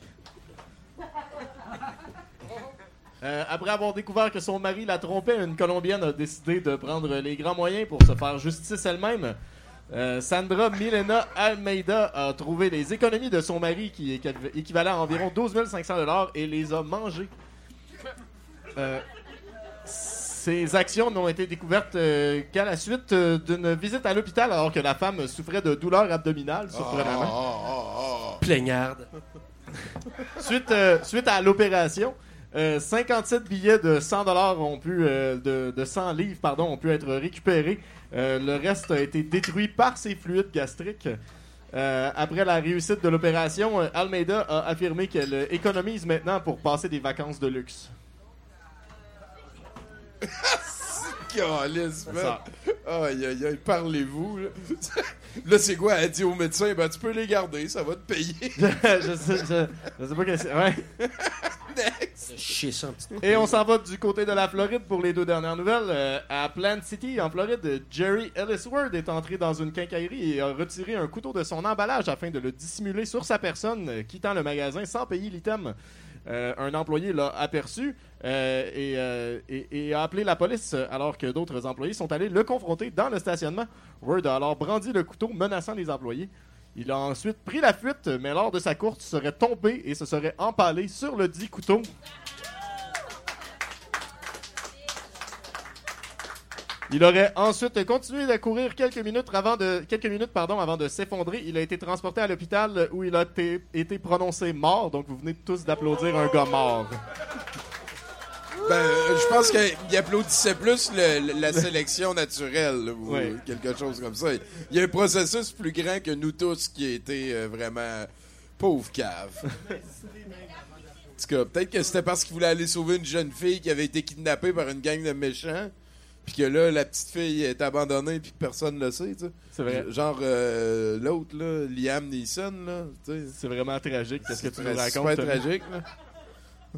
Euh, après avoir découvert que son mari la trompait, une Colombienne a décidé de prendre les grands moyens pour se faire justice elle-même. Euh, Sandra Milena Almeida a trouvé les économies de son mari qui équivalaient à environ douze mille cinq cents dollars et les a mangées. Euh, ces actions n'ont été découvertes euh, qu'à la suite euh, d'une visite à l'hôpital alors que la femme souffrait de douleurs abdominales, surprenamment. Oh, oh, oh. Plaignarde. Suite, euh, suite à l'opération, euh, cinquante-sept billets de cent dollars ont pu, euh, de, de cent livres, pardon, ont pu être récupérés. Euh, le reste a été détruit par ses fluides gastriques. Euh, après la réussite de l'opération, euh, Almeida a affirmé qu'elle euh, économise maintenant pour passer des vacances de luxe. Calice, man. Aïe, aïe, aïe, parlez-vous, là. Là, c'est quoi? Elle dit au médecin, ben, tu peux les garder, ça va te payer. je, sais, je, je sais pas qu'est-ce que c'est. Ouais. Next. Chier ça un petit peu. Et on s'en va du côté de la Floride pour les deux dernières nouvelles. Euh, à Plant City, en Floride, Jerry Ellisworth est entré dans une quincaillerie et a retiré un couteau de son emballage afin de le dissimuler sur sa personne, euh, quittant le magasin sans payer l'item. Euh, un employé l'a aperçu euh, et, euh, et, et a appelé la police alors que d'autres employés sont allés le confronter dans le stationnement. Ward a alors brandi le couteau menaçant les employés. Il a ensuite pris la fuite, mais lors de sa course, il serait tombé et se serait empalé sur le dit couteau. Il aurait ensuite continué de courir quelques minutes avant de, quelques minutes, pardon, avant de s'effondrer. Il a été transporté à l'hôpital où il a été, été prononcé mort. Donc, vous venez tous d'applaudir un gars mort. Ben, je pense qu'il applaudissait plus le, le, la sélection naturelle, là, ou oui. quelque chose comme ça. Il y a un processus plus grand que nous tous qui a été euh, vraiment pauvre cave. En tout cas, peut-être que c'était parce qu'il voulait aller sauver une jeune fille qui avait été kidnappée par une gang de méchants. Puis que là, la petite fille est abandonnée puis que personne ne le sait, tu sais. C'est vrai. Genre euh, l'autre, là, Liam Neeson, là, tu sais. C'est vraiment tragique, qu'est-ce que tu nous C'est racontes. super tragique, là.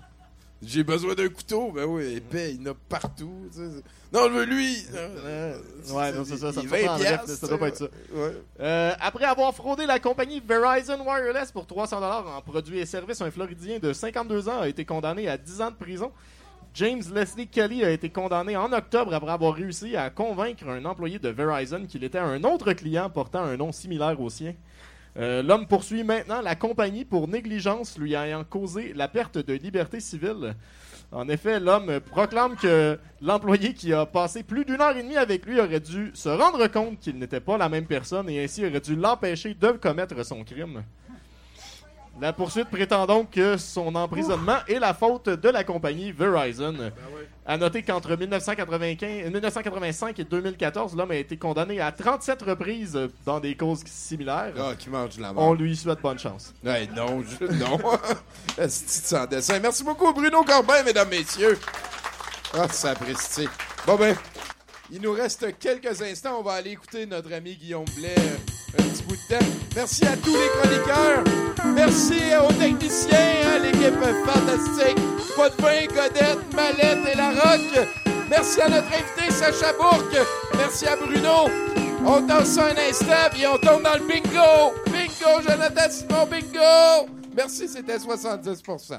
J'ai besoin d'un couteau. Ben oui, épais, il y en a partout. Tu sais. Non, je veux lui. Ouais, non, c'est ça, ça me vingt surprend, piastres, bref, ça doit pas être ça. Ouais. Euh, après avoir fraudé la compagnie Verizon Wireless pour trois cents dollars en produits et services, un Floridien de cinquante-deux ans a été condamné à dix ans de prison. James Leslie Kelly a été condamné en octobre après avoir réussi à convaincre un employé de Verizon qu'il était un autre client portant un nom similaire au sien. Euh, l'homme poursuit maintenant la compagnie pour négligence lui ayant causé la perte de liberté civile. En effet, l'homme proclame que l'employé qui a passé plus d'une heure et demie avec lui aurait dû se rendre compte qu'il n'était pas la même personne et ainsi aurait dû l'empêcher de commettre son crime. La poursuite prétend donc que son emprisonnement est la faute de la compagnie Verizon. Ben oui. À noter qu'entre mille neuf cent quatre-vingt-quinze, mille neuf cent quatre-vingt-cinq et deux mille quatorze, l'homme a été condamné à trente-sept reprises dans des causes similaires. Ah, qui mange de la mort. On lui souhaite bonne chance. Ouais, non, je, non. C'est sans dessin. Merci beaucoup, Bruno Corbin, mesdames, messieurs. Ah, ça apprécie. Bon, ben, il nous reste quelques instants. On va aller écouter notre ami Guillaume Blais euh, un petit bout de temps. Merci à tous les chroniqueurs. Merci aux techniciens, à l'équipe fantastique. Potvin, Godette, Mallette et La Roque. Merci à notre invité Sacha Bourque. Merci à Bruno. On danse ça un instant, puis on tombe dans le bingo. Bingo, Jonathan Simon, bingo. Merci, c'était soixante-dix pour cent.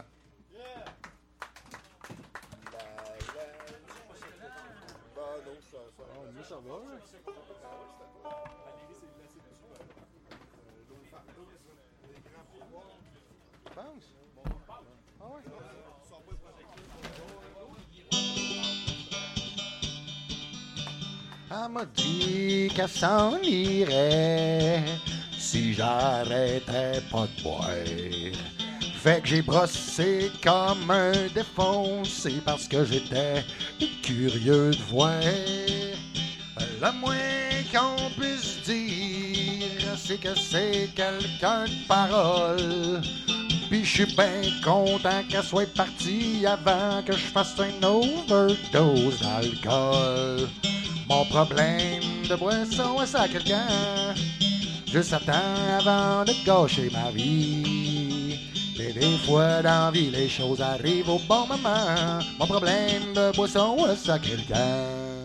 Elle m'a dit qu'elle s'en irait si j'arrêtais pas de boire. Fait que j'ai brossé comme un défoncé parce que j'étais curieux de voir. Le moins qu'on puisse dire, c'est que c'est quelqu'un de parole. Puis je suis bien content qu'elle soit partie avant que je fasse une overdose d'alcool. Mon problème de boisson est ça quelqu'un. Juste à temps avant de gâcher ma vie. Et des fois dans la vie, les choses arrivent au bon moment. Mon problème de boisson est ça quelqu'un.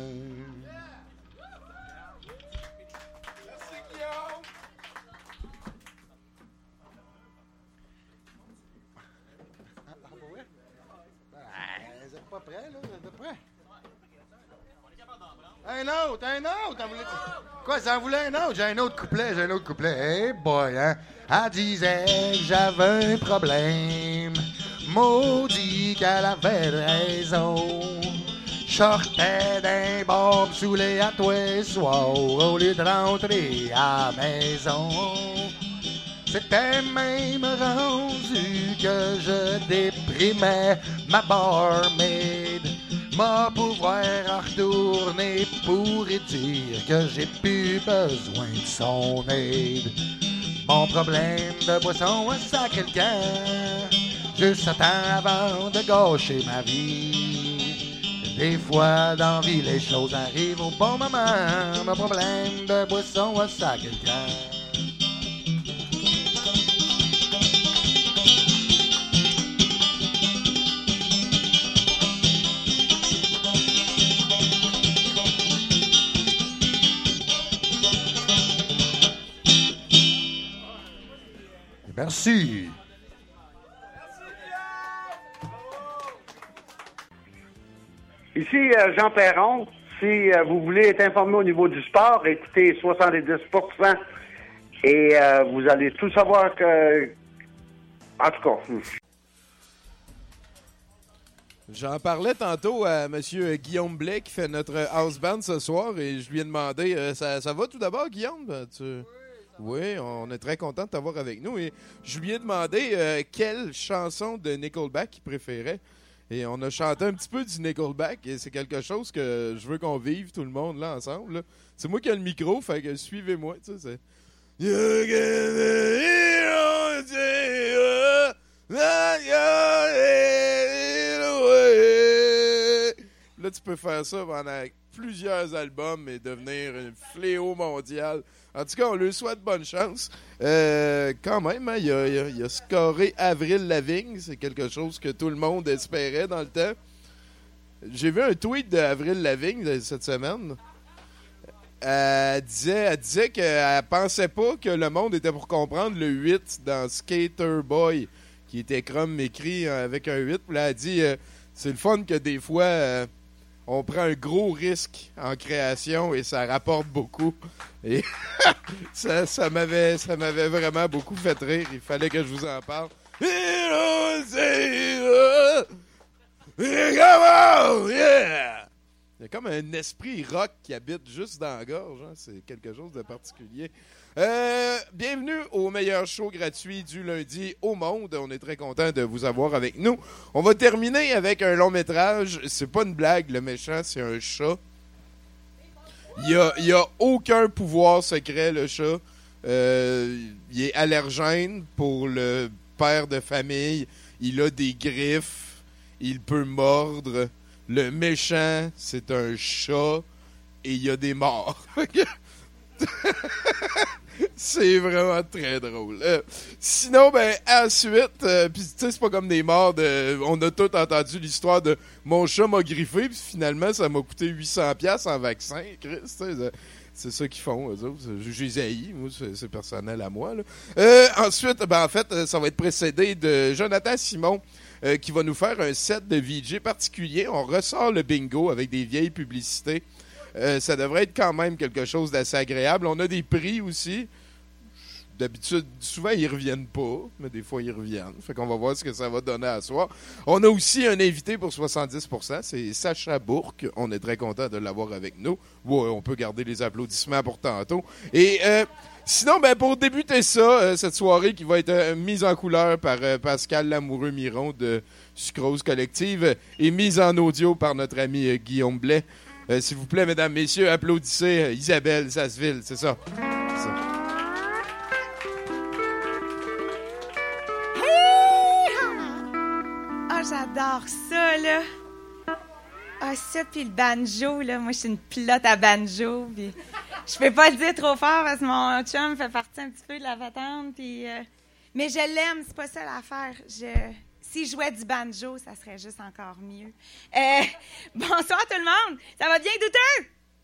Vous êtes pas prêts, là? Vous êtes prêts? Un autre, un autre! Quoi, ça en voulait un autre? J'ai un autre couplet, j'ai un autre couplet. Hey boy, hein? Elle disait que j'avais un problème. Maudit qu'elle avait raison. J'sortais d'un bar me saoulais à tous les soirs au lieu de rentrer à la maison. C'était même rendu que je déprimais ma barmaid. M'a pouvoir retourner pour y dire que j'ai plus besoin de son aide. Mon problème de boisson, c'est à quelqu'un. Juste à temps avant de gâcher ma vie. Des fois dans la vie, les choses arrivent au bon moment. Mon problème de boisson, c'est à quelqu'un. Merci. Ici euh, Jean Perron. Si euh, vous voulez être informé au niveau du sport, écoutez soixante-dix pour cent et euh, vous allez tout savoir que... En tout cas... J'en parlais tantôt à M. Guillaume Blais qui fait notre house band ce soir et je lui ai demandé euh, ça, ça va tout d'abord, Guillaume? Tu... Oui, on est très content de t'avoir avec nous. Et je lui ai demandé euh, quelle chanson de Nickelback il préférait. Et on a chanté un petit peu du Nickelback. Et c'est quelque chose que je veux qu'on vive tout le monde là ensemble. Là. C'est moi qui ai le micro, fait que suivez-moi. Tu sais, c'est... You can Là, fait, tu peux faire ça pendant plusieurs albums et devenir un fléau mondial. En tout cas, on lui souhaite bonne chance. Euh, quand même, hein, il, a, il, a, il a scoré Avril Lavigne. C'est quelque chose que tout le monde espérait dans le temps. J'ai vu un tweet d'Avril Lavigne cette semaine. Elle disait, elle disait qu'elle pensait pas que le monde était pour comprendre le huit dans Skater Boy, qui était comme écrit avec un huit. Puis là, elle dit, euh, c'est le fun que des fois, euh, on prend un gros risque en création et ça rapporte beaucoup. Et ça, ça m'avait, ça m'avait vraiment beaucoup fait rire. Il fallait que je vous en parle. Come on, yeah! Il y a comme un esprit rock qui habite juste dans la gorge. Hein? C'est quelque chose de particulier. Euh, bienvenue au meilleur show gratuit du lundi au monde. On est très content de vous avoir avec nous. On va terminer avec un long métrage. C'est pas une blague, le méchant, c'est un chat. Il y a, il y a aucun pouvoir secret, le chat. Euh, il est allergène pour le père de famille. Il a des griffes. Il peut mordre. Le méchant, c'est un chat et il y a des morts. C'est vraiment très drôle. Euh, sinon, ben, ensuite, euh, pis tu sais, c'est pas comme des morts de... On a tous entendu l'histoire de mon chat m'a griffé, puis finalement, ça m'a coûté huit cents dollars en vaccin. Chris, c'est, c'est ça qu'ils font, eux autres. Je les haïs, moi, c'est, c'est personnel à moi. Là. Euh, ensuite, ben, en fait, ça va être précédé de Jonathan Simon, Euh, qui va nous faire un set de V J particulier. On ressort le bingo avec des vieilles publicités. Euh, ça devrait être quand même quelque chose d'assez agréable. On a des prix aussi. D'habitude, souvent, ils reviennent pas, mais des fois, ils reviennent. Fait qu'on va voir ce que ça va donner à soir. On a aussi un invité pour soixante-dix pour cent. C'est Sacha Bourque. On est très content de l'avoir avec nous. Ouais, on peut garder les applaudissements pour tantôt. Et... Euh, Sinon, ben pour débuter ça, euh, cette soirée qui va être euh, mise en couleur par euh, Pascal Lamoureux-Miron de Sucrose Collective euh, et mise en audio par notre ami euh, Guillaume Blais. Euh, s'il vous plaît, mesdames, messieurs, applaudissez euh, Isabelle Sasseville, c'est ça. C'est ça. Hey! Ah, j'adore ça, là. Ah, ça, puis le banjo, là. Moi, je suis une pilote à banjo, puis... Je peux pas le dire trop fort parce que mon chum fait partie un petit peu de la patente. Puis, euh, mais je l'aime, c'est pas ça l'affaire. Je, si je jouais du banjo, ça serait juste encore mieux. Euh, bonsoir tout le monde! Ça va bien, douteux?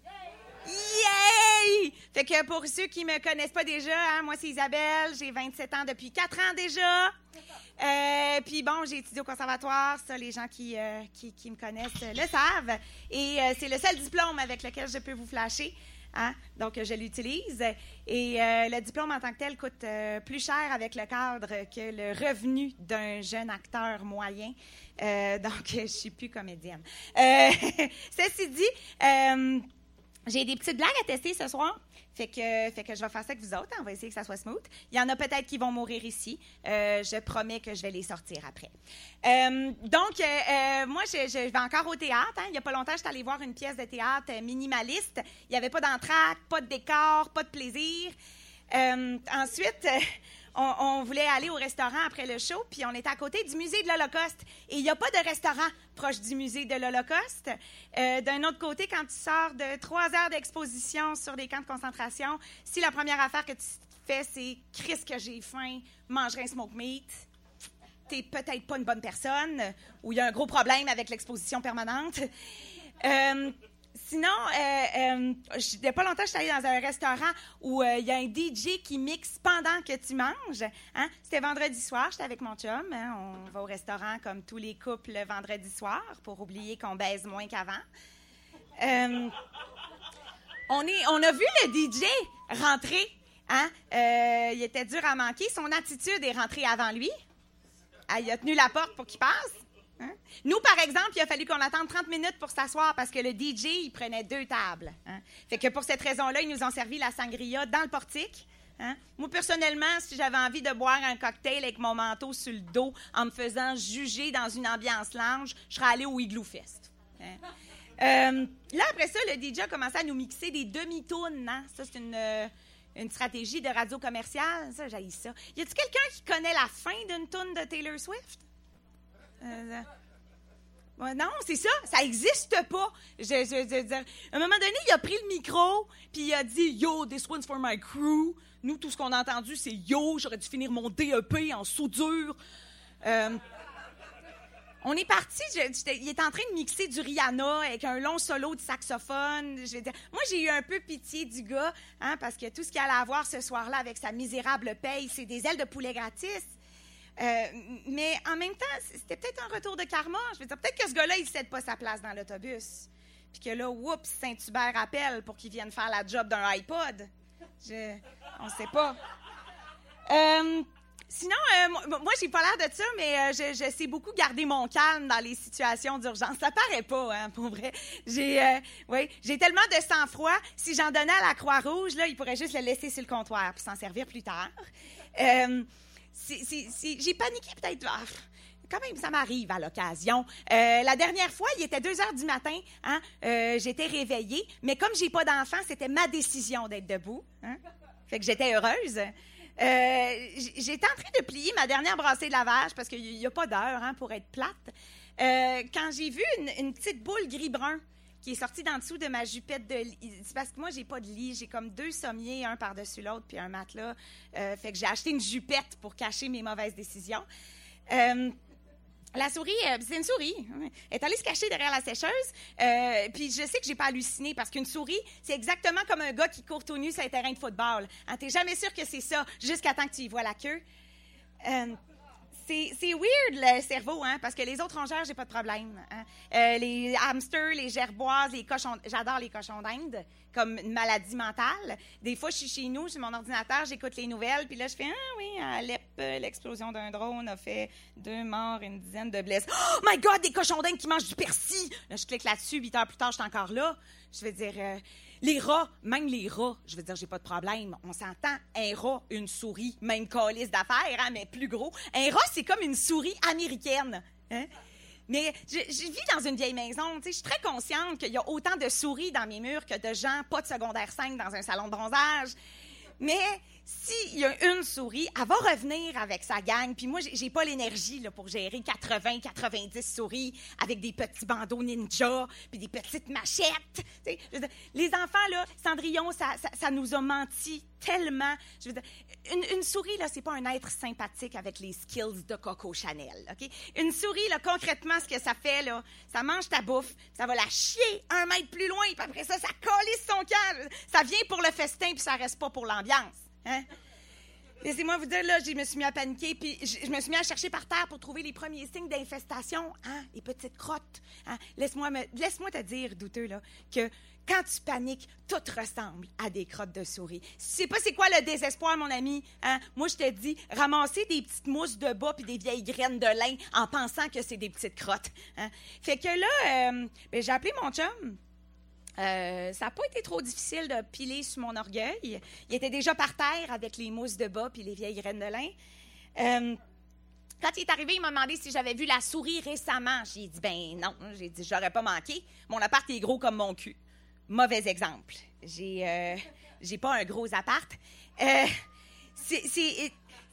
Yay! Fait que pour ceux qui me connaissent pas déjà, hein, moi c'est Isabelle, j'ai vingt-sept ans depuis quatre ans déjà. Euh, puis bon, j'ai étudié au conservatoire, ça les gens qui, euh, qui, qui me connaissent le savent. Et euh, c'est le seul diplôme avec lequel je peux vous flasher. Hein? Donc, je l'utilise. Et euh, le diplôme en tant que tel coûte euh, plus cher avec le cadre que le revenu d'un jeune acteur moyen. Euh, donc, je ne suis plus comédienne. Euh, ceci dit, euh, j'ai des petites blagues à tester ce soir. Fait que, fait que je vais faire ça avec vous autres. On va essayer que ça soit smooth. Il y en a peut-être qui vont mourir ici. Euh, je promets que je vais les sortir après. Euh, donc, euh, euh, moi, je, je vais encore au théâtre. Hein. Il n'y a pas longtemps, j'étais allée voir une pièce de théâtre minimaliste. Il n'y avait pas d'entracte, pas de décor, pas de plaisir. Euh, ensuite... Euh, On, on voulait aller au restaurant après le show, puis on était à côté du musée de l'Holocauste. Et il n'y a pas de restaurant proche du musée de l'Holocauste. Euh, d'un autre côté, quand tu sors de trois heures d'exposition sur des camps de concentration, si la première affaire que tu fais, c'est « Christ que j'ai faim, mangerai un smoke meat », t'es peut-être pas une bonne personne, ou il y a un gros problème avec l'exposition permanente. Euh, Sinon, euh, euh, il n'y a pas longtemps, je suis allée dans un restaurant où il euh, y a un D J qui mixe pendant que tu manges. Hein? C'était vendredi soir, j'étais avec mon chum. Hein? On va au restaurant comme tous les couples le vendredi soir pour oublier qu'on baise moins qu'avant. Euh, on, est, on a vu le D J rentrer. Hein? Euh, il était dur à manquer. Son attitude est rentrée avant lui. Ah, il a tenu la porte pour qu'il passe. Hein? Nous, par exemple, il a fallu qu'on attende trente minutes pour s'asseoir parce que le D J, il prenait deux tables. Hein? Fait que pour cette raison-là, ils nous ont servi la sangria dans le portique. Hein? Moi, personnellement, si j'avais envie de boire un cocktail avec mon manteau sur le dos en me faisant juger dans une ambiance lounge, je serais allée au Igloo Fest. Hein? Euh, là, après ça, le D J a commencé à nous mixer des demi-tounes. Hein? Ça, c'est une... Euh, Une stratégie de radio commerciale, ça, j'haïs ça. Y a-t-il quelqu'un qui connaît la fin d'une toune de Taylor Swift? Euh, Ouais, non, c'est ça, ça existe pas. Je, je, je, je, à un moment donné, il a pris le micro, puis il a dit « Yo, this one's for my crew ». Nous, tout ce qu'on a entendu, c'est « Yo, j'aurais dû finir mon D E P en soudure euh, ». On est parti, il est en train de mixer du Rihanna avec un long solo de saxophone. Je, moi, j'ai eu un peu pitié du gars, hein, parce que tout ce qu'il allait avoir ce soir-là avec sa misérable paye, c'est des ailes de poulet gratis. Euh, mais en même temps, c'était peut-être un retour de karma. Je veux dire, peut-être que ce gars-là, il ne cède pas sa place dans l'autobus. Puis que là, oups, Saint-Hubert appelle pour qu'il vienne faire la job d'un iPod. Je... On ne sait pas. Euh, sinon, euh, moi, moi, j'ai pas l'air de ça, mais euh, je, je sais beaucoup garder mon calme dans les situations d'urgence. Ça paraît pas, hein, pour vrai. J'ai, euh, oui, j'ai tellement de sang-froid. Si j'en donnais à la Croix-Rouge, là, ils pourraient juste le laisser sur le comptoir puis s'en servir plus tard. Euh, C'est, c'est, c'est, j'ai paniqué peut-être. Ah, quand même, ça m'arrive à l'occasion. Euh, la dernière fois, il était deux heures du matin. Hein, euh, j'étais réveillée. Mais comme j'ai pas d'enfant, c'était ma décision d'être debout. Hein, fait que j'étais heureuse. Euh, j'étais en train de plier ma dernière brassée de lavage parce qu'il n'y a pas d'heure, hein, pour être plate. Euh, quand j'ai vu une, une petite boule gris-brun qui est sortie d'en dessous de ma jupette de lit. C'est parce que moi, j'ai pas de lit. J'ai comme deux sommiers, un par-dessus l'autre, puis un matelas. Euh, fait que j'ai acheté une jupette pour cacher mes mauvaises décisions. Euh, la souris, euh, c'est une souris. Elle est allée se cacher derrière la sécheuse. Euh, puis je sais que j'ai pas halluciné parce qu'une souris, c'est exactement comme un gars qui court tout nu sur un terrain de football. Hein, t'es jamais sûr que c'est ça jusqu'à temps que tu y vois la queue. Euh, C'est, c'est weird, le cerveau, hein, parce que les autres rongeurs, j'ai pas de problème. Hein. Euh, les hamsters, les gerboises, les cochons... J'adore les cochons d'Inde, comme une maladie mentale. Des fois, je suis chez nous, sur mon ordinateur, j'écoute les nouvelles, puis là, je fais « Ah oui, à Alep, l'explosion d'un drone a fait deux morts et une dizaine de blessés. Oh my God, des cochons d'Inde qui mangent du persil! » Là, je clique là-dessus, huit heures plus tard, je suis encore là. Je veux dire... Euh, Les rats, même les rats, je veux dire, j'ai pas de problème. On s'entend, un rat, une souris, même calice d'affaires, hein, mais plus gros. Un rat, c'est comme une souris américaine. Hein? Mais je, je vis dans une vieille maison, tu sais, je suis très consciente qu'il y a autant de souris dans mes murs que de gens pas de secondaire cinq dans un salon de bronzage. Mais s'il y a une souris, elle va revenir avec sa gang. Puis moi, j'ai, j'ai pas l'énergie là, pour gérer quatre-vingts, quatre-vingt-dix souris avec des petits bandeaux ninja puis des petites machettes. Je veux dire, les enfants, là, Cendrillon, ça, ça, ça nous a menti tellement. Je veux dire, une, une souris, là, c'est pas un être sympathique avec les skills de Coco Chanel, OK? Une souris, là, concrètement, ce que ça fait, là, ça mange ta bouffe, ça va la chier un mètre plus loin, puis après ça, ça calisse son camp. Ça vient pour le festin, puis ça reste pas pour l'ambiance. Hein? Laissez-moi vous dire, là, je me suis mis à paniquer, puis je, je me suis mis à chercher par terre pour trouver les premiers signes d'infestation, hein? Les petites crottes. Hein? Laisse-moi, me, laisse-moi te dire, douteux, là, que quand tu paniques, tout ressemble à des crottes de souris. Tu sais pas c'est quoi le désespoir, mon ami? Hein? Moi, je te dis, ramasser des petites mousses de bas puis des vieilles graines de lin en pensant que c'est des petites crottes. Hein? Fait que là, euh, ben, j'ai appelé mon chum. Euh, ça n'a pas été trop difficile de piler sur mon orgueil. Il était déjà par terre avec les mousses de bas puis les vieilles graines de lin. Euh, quand il est arrivé, il m'a demandé si j'avais vu la souris récemment. J'ai dit, ben non. J'ai dit, j'aurais pas manqué. Mon appart est gros comme mon cul. Mauvais exemple. J'ai, euh, j'ai pas un gros appart. Euh, c'est, c'est,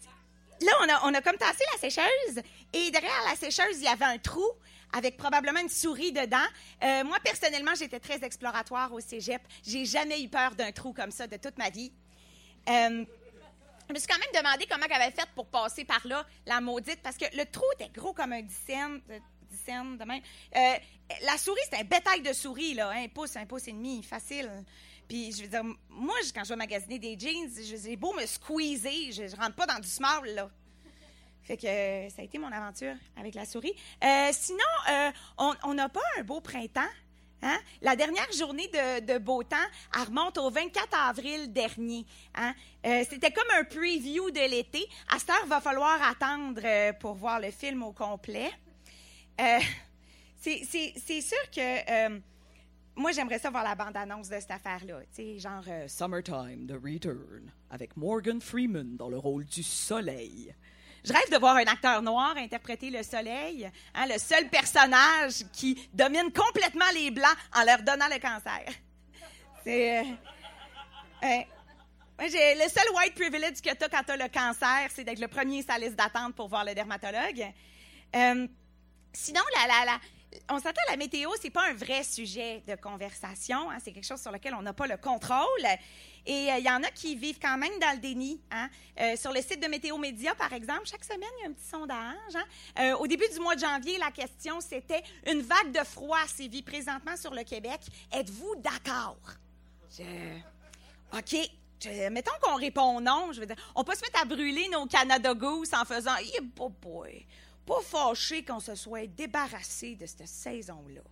là, on a, on a comme tassé la sécheuse et derrière la sécheuse, il y avait un trou avec probablement une souris dedans. Euh, moi, personnellement, j'étais très exploratoire au cégep. J'ai jamais eu peur d'un trou comme ça de toute ma vie. Euh, je me suis quand même demandé comment elle avait fait pour passer par là, la maudite, parce que le trou était gros comme un dix cents, dix cents de même. Euh, la souris, c'est un bétail de souris, là, un pouce, un pouce et demi, facile. Puis, je veux dire, moi, quand je vais magasiner des jeans, j'ai beau me squeezer, je, je rentre pas dans du small, là. Fait que euh, ça a été mon aventure avec la souris. Euh, sinon, euh, on n'a pas un beau printemps. Hein? La dernière journée de, de beau temps, elle remonte au vingt-quatre avril dernier. Hein? Euh, c'était comme un preview de l'été. À cette heure, il va falloir attendre euh, pour voir le film au complet. Euh, c'est, c'est, c'est sûr que euh, moi, j'aimerais ça voir la bande-annonce de cette affaire-là. Tu sais, genre euh, Summertime, The Return, avec Morgan Freeman dans le rôle du soleil. Je rêve de voir un acteur noir interpréter le soleil, hein, le seul personnage qui domine complètement les Blancs en leur donnant le cancer. C'est... Euh, euh, j'ai, le seul white privilege que tu as quand tu as le cancer, c'est d'être le premier sur la liste d'attente pour voir le dermatologue. Euh, sinon, la, la, la, on s'entend, la météo, c'est pas un vrai sujet de conversation. Hein, c'est quelque chose sur lequel on n'a pas le contrôle. Et il euh, y en a qui vivent quand même dans le déni. Hein. Euh, sur le site de Météo Média, par exemple, chaque semaine, il y a un petit sondage. Hein. Euh, au début du mois de janvier, la question, c'était « Une vague de froid sévit présentement sur le Québec. Êtes-vous d'accord? » Je... OK. Je... Mettons qu'on répond non. Je veux dire, on peut se mettre à brûler nos Canada Goose en faisant « Yeah, boy, pas fâché qu'on se soit débarrassé de cette saison-là. »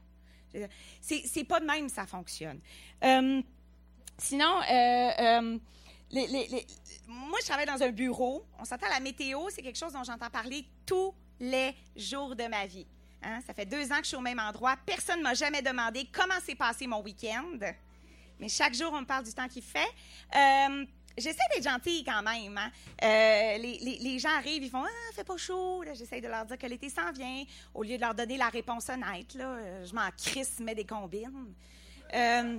C'est, c'est pas de même ça fonctionne. Euh, sinon, euh, euh, les, les, les, moi, je travaille dans un bureau. On s'entend, la météo, c'est quelque chose dont j'entends parler tous les jours de ma vie. Hein? Ça fait deux ans que je suis au même endroit. Personne ne m'a jamais demandé comment s'est passé mon week-end. Mais chaque jour, on me parle du temps qu'il fait. Euh, J'essaie d'être gentille quand même. Hein? Euh, les, les, les gens arrivent, ils font « Ah, fait pas chaud. » J'essaie de leur dire que l'été s'en vient. Au lieu de leur donner la réponse honnête, là, je m'en crisse, mets des combines. Euh,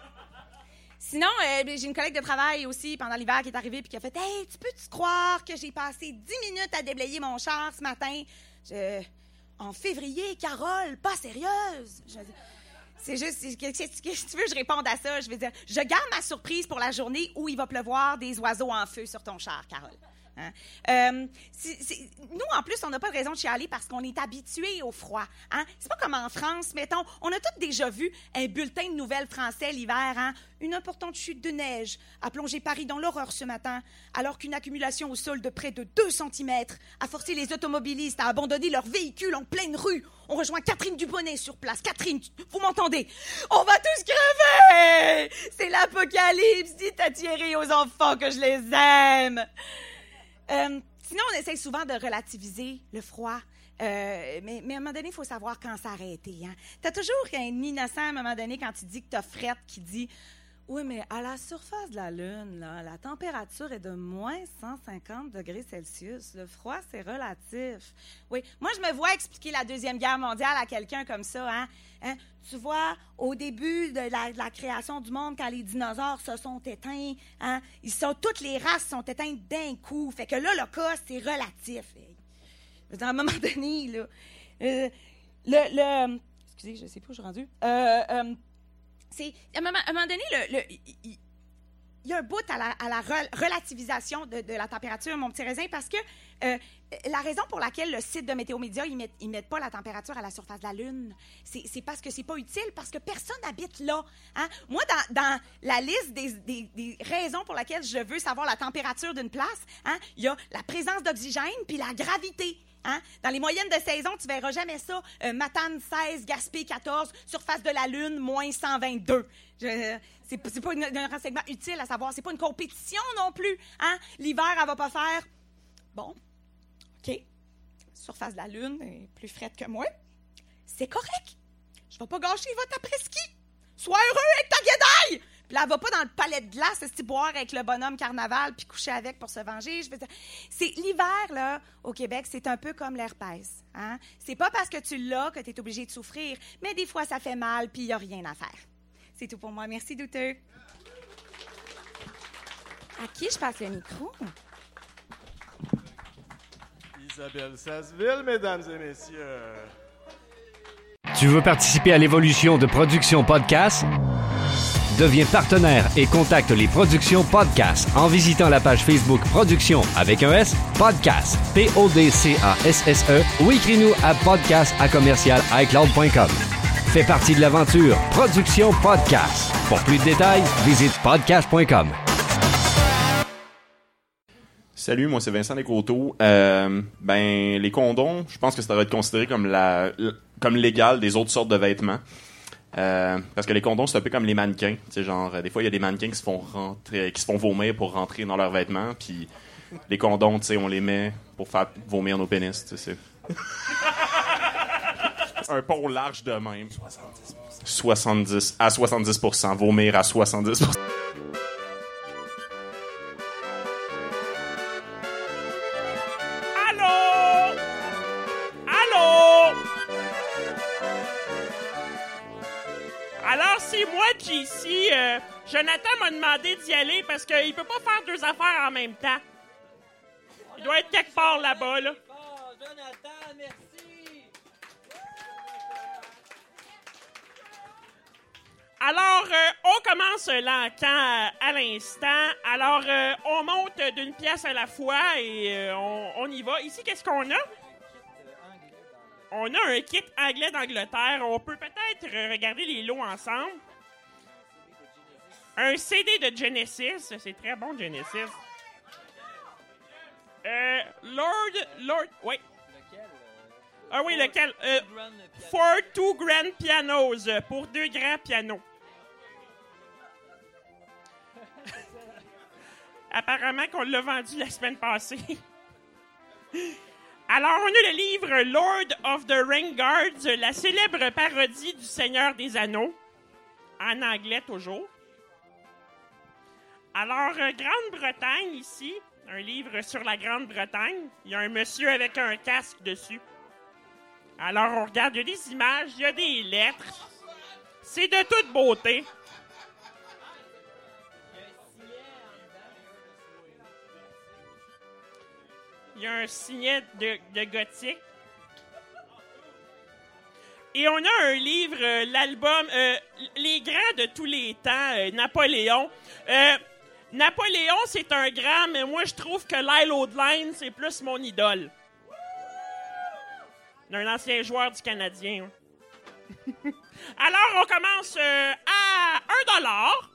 sinon, euh, j'ai une collègue de travail aussi pendant l'hiver qui est arrivée et qui a fait « Hey, tu peux-tu croire que j'ai passé dix minutes à déblayer mon char ce matin? Je... En février, Carole, pas sérieuse. » Je... C'est juste, qu'est-ce que tu veux que je réponde à ça? Je veux dire, je garde ma surprise pour la journée où il va pleuvoir des oiseaux en feu sur ton char, Carole. Hein? Euh, c'est, c'est, nous, en plus, on n'a pas de raison de chialer parce qu'on est habitués au froid. Hein? C'est pas comme en France, mettons. On a tous déjà vu un bulletin de nouvelles français l'hiver. Hein? Une importante chute de neige a plongé Paris dans l'horreur ce matin, alors qu'une accumulation au sol de près de deux centimètres a forcé les automobilistes à abandonner leurs véhicules en pleine rue. On rejoint Catherine Dubonnet sur place. Catherine, vous m'entendez? On va tous crever! C'est l'apocalypse! Dites à Thierry aux enfants que je les aime! Euh, sinon, on essaie souvent de relativiser le froid. Euh, mais, mais à un moment donné, il faut savoir quand s'arrêter. Hein? T'as toujours un innocent, à un moment donné, quand tu dis que t'as frette, qui dit « Oui, mais à la surface de la Lune, là, la température est de moins cent cinquante degrés Celsius. Le froid, c'est relatif. » Oui, moi, je me vois expliquer la Deuxième Guerre mondiale à quelqu'un comme ça. Hein? Hein? Tu vois, au début de la, de la création du monde, quand les dinosaures se sont éteints, hein, ils sont, toutes les races sont éteintes d'un coup. Fait que là, le cas, c'est relatif. À un moment donné, là, euh, le, le... Excusez, je ne sais pas où je suis rendue. Euh, euh, c'est, à, un moment, à un moment donné, le, le, il, il y a un bout à la, à la re, relativisation de, de la température, mon petit raisin, parce que euh, la raison pour laquelle le site de Météo Média, ils mettent, ils mettent pas la température à la surface de la Lune, c'est, c'est parce que c'est pas utile, parce que personne n'habite là. Hein? Moi, dans, dans la liste des, des, des raisons pour lesquelles je veux savoir la température d'une place, hein, il y a la présence d'oxygène puis la gravité. Hein? Dans les moyennes de saison, tu verras jamais ça. Euh, Matane seize, Gaspé quatorze, surface de la Lune, moins cent vingt-deux. Je, c'est, c'est pas une, un renseignement utile à savoir. C'est pas une compétition non plus. Hein? L'hiver, elle va pas faire... Bon, OK. Surface de la Lune est plus frette que moi. C'est correct. Je vais pas gâcher votre après-ski. Sois heureux avec ta guédaille! Puis là, elle va pas dans le palais de glace, se boire avec le bonhomme carnaval puis coucher avec pour se venger. Je veux dire, c'est l'hiver, là, au Québec, c'est un peu comme l'herpès. Hein? C'est pas parce que tu l'as que tu es obligé de souffrir, mais des fois, ça fait mal puis il n'y a rien à faire. C'est tout pour moi. Merci, douteux. À qui je passe le micro? Isabelle Sasseville, mesdames et messieurs. Tu veux participer à l'évolution de Production Podcast? Deviens partenaire et contacte les Productions Podcast en visitant la page Facebook Production avec un S, Podcast, P O D C A S S E ou écris-nous à podcast à commercial iCloud point com. Fais partie de l'aventure Production Podcast. Pour plus de détails, visite podcast point com. Salut, moi c'est Vincent Descoteaux. Euh, ben, les condoms, je pense que ça devrait être considéré comme la, comme légal des autres sortes de vêtements. Euh, parce que les condoms, c'est un peu comme les mannequins. Tu sais, genre, des fois, il y a des mannequins qui se font rentrer, qui se font vomir pour rentrer dans leurs vêtements, puis les condoms, tu sais, on les met pour faire vomir nos pénis, tu sais. Un pont large de même. soixante-dix à soixante-dix pour cent. Vomir à soixante-dix pour cent. Allô? Allô? Alors, c'est moi, J C. Euh, Jonathan m'a demandé d'y aller parce qu'il peut pas faire deux affaires en même temps. Il doit être quelque part là-bas, là. Jonathan, merci. Alors, euh, on commence l'encan à, à l'instant. Alors, euh, on monte d'une pièce à la fois et euh, on, on y va. Ici, qu'est-ce qu'on a? On a un kit anglais d'Angleterre. On peut peut-être regarder les lots ensemble. Un C D de Genesis. C'est très bon, Genesis. Euh, Lord... Lord... Oui. Ah oui, lequel? Euh, for two grand pianos. Pour deux grands pianos. Apparemment qu'on l'a vendu la semaine passée. Alors, on a le livre Lord of the Ring Guards, la célèbre parodie du Seigneur des Anneaux. En anglais, toujours. Alors, euh, Grande-Bretagne, ici. Un livre sur la Grande-Bretagne. Il y a un monsieur avec un casque dessus. Alors, on regarde, il y a des images, il y a des lettres. C'est de toute beauté. Il y a un signet de, de gothique. Et on a un livre, euh, l'album euh, Les grands de tous les temps, euh, Napoléon. Euh, Napoléon, c'est un grand, mais moi, je trouve que Lyle Odline, c'est plus mon idole. Un ancien joueur du Canadien. Alors, on commence euh, à un dollar.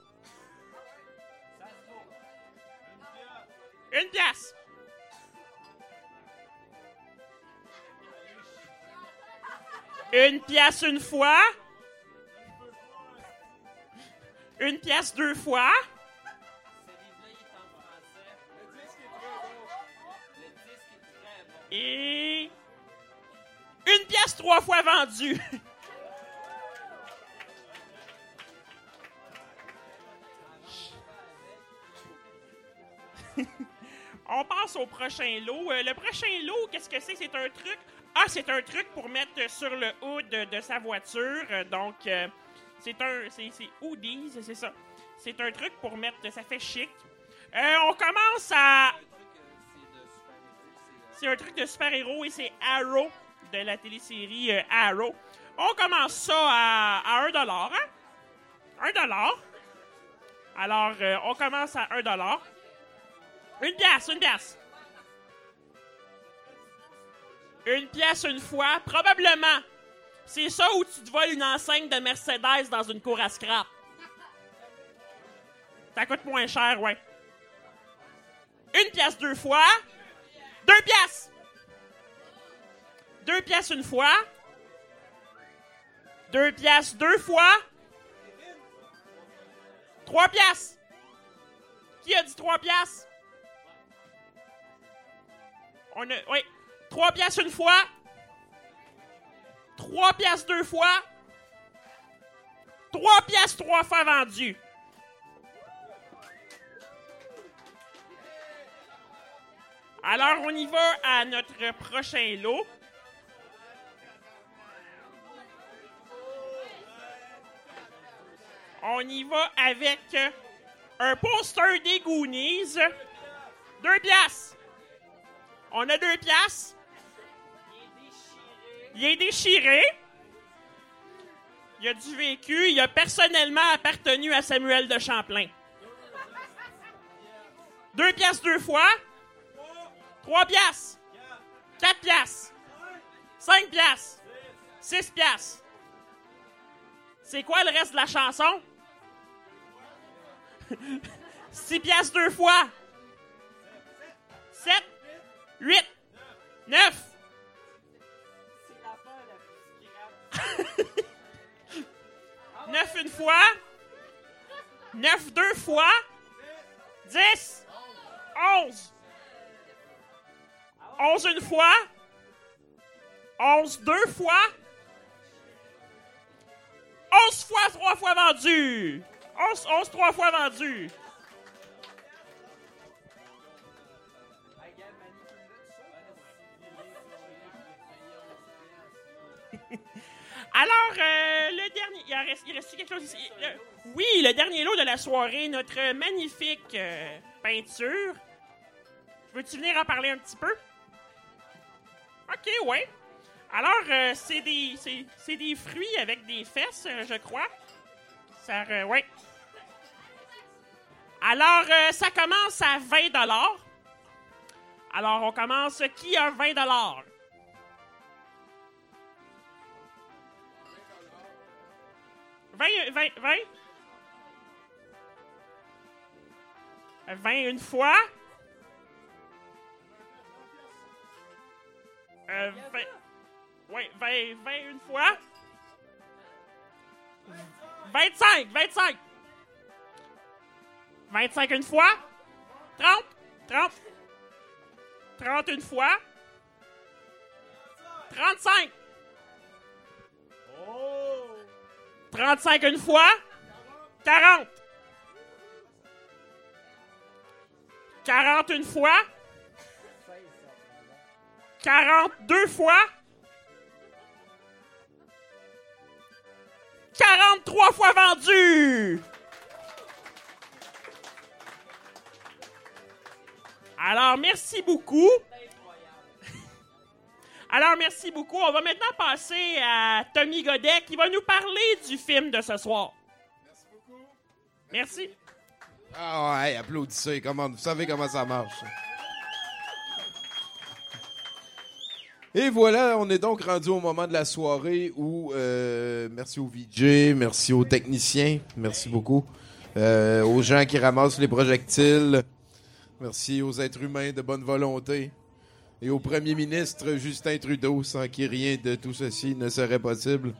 Une pièce. Une pièce une fois. Une pièce deux fois. Et... une pièce trois fois vendue. On passe au prochain lot. Euh, le prochain lot, qu'est-ce que c'est? C'est un truc... Ah, c'est un truc pour mettre sur le hood de, de sa voiture. Euh, donc, euh, c'est un... C'est, c'est hoodies, c'est ça. C'est un truc pour mettre... Ça fait chic. Euh, on commence à... C'est un truc de super-héros et c'est Arrow de la télésérie euh, Arrow. On commence ça à, à un dollar, hein? un dollar. Alors, euh, on commence à un dollar. Une pièce, une pièce. Une pièce une fois, probablement. C'est ça où tu te voles une enseigne de Mercedes dans une cour à scrap. Ça coûte moins cher, ouais. Une pièce deux fois. Deux pièces. Deux pièces une fois. Deux pièces deux fois. Trois pièces. Qui a dit trois pièces? On a... Oui. Trois pièces une fois. Trois pièces deux fois. Trois pièces trois fois vendues. Alors, on y va à notre prochain lot. On y va avec un poster des Goonies. Deux piastres. On a deux piastres. Il est déchiré. Il a du vécu. Il a personnellement appartenu à Samuel de Champlain. Deux piastres deux fois. Trois piastres. Quatre piastres. Cinq piastres. Six piastres. C'est quoi le reste de la chanson? Six piastres deux fois. Sept. Huit. Neuf. Neuf une fois. Neuf deux fois. Dix. Onze. Onze une fois. Onze deux fois. Onze fois trois fois vendu. Onze, onze trois fois vendu. Alors, euh, le dernier... Il reste, il reste quelque chose ici. Le, oui, le dernier lot de la soirée, notre magnifique euh, peinture. Veux-tu venir en parler un petit peu? OK, ouais. Alors, euh, c'est des, c'est, c'est des fruits avec des fesses, euh, je crois. Ça, euh, ouais. Alors, euh, ça commence à vingt dollars. Alors, on commence. Qui a vingt dollars? vingt, vingt, vingt? vingt une fois? Euh, vingt... Oui, vingt, vingt une fois? vingt-cinq, vingt-cinq! vingt-cinq une fois? trente, trente. trente une fois? trente-cinq! trente-cinq une fois? quarante! quarante une fois? quarante-deux fois? quarante-trois fois vendu! Alors, merci beaucoup. Alors, merci beaucoup. On va maintenant passer à Tommy Godet qui va nous parler du film de ce soir. Merci beaucoup. Merci. Ah ouais, applaudissez. Comment, vous savez comment ça marche. Et voilà, on est donc rendu au moment de la soirée où, euh, merci aux V J, merci aux techniciens, merci beaucoup, euh, aux gens qui ramassent les projectiles, merci aux êtres humains de bonne volonté et au premier ministre Justin Trudeau, sans qui rien de tout ceci ne serait possible.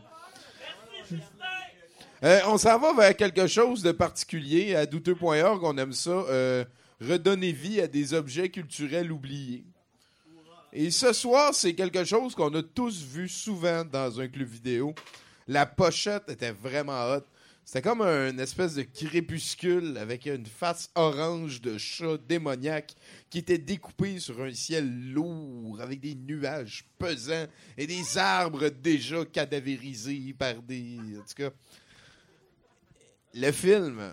Euh, on s'en va vers quelque chose de particulier. À douteux point org, on aime ça, euh, redonner vie à des objets culturels oubliés. Et ce soir, c'est quelque chose qu'on a tous vu souvent dans un club vidéo. La pochette était vraiment hot. C'était comme un espèce de crépuscule avec une face orange de chat démoniaque qui était découpé sur un ciel lourd avec des nuages pesants et des arbres déjà cadavérisés par des... En tout cas, le film...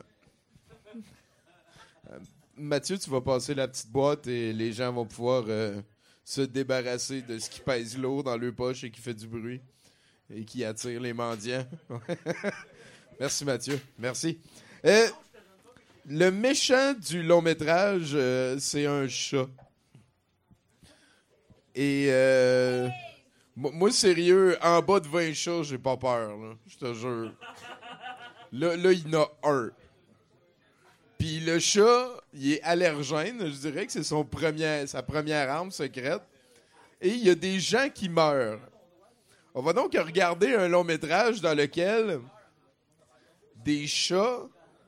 Euh, Mathieu, tu vas passer la petite boîte et les gens vont pouvoir... Euh, se débarrasser de ce qui pèse lourd dans leur poche et qui fait du bruit et qui attire les mendiants. Merci, Mathieu. Merci. Euh, le méchant du long-métrage, euh, c'est un chat. Et euh, moi, sérieux, en bas de vingt chats, j'ai pas peur. Là, je te jure. Là, là, il y en a un. Puis le chat, il est allergène. Je dirais que c'est son premier, sa première arme secrète. Et il y a des gens qui meurent. On va donc regarder un long métrage dans lequel des chats...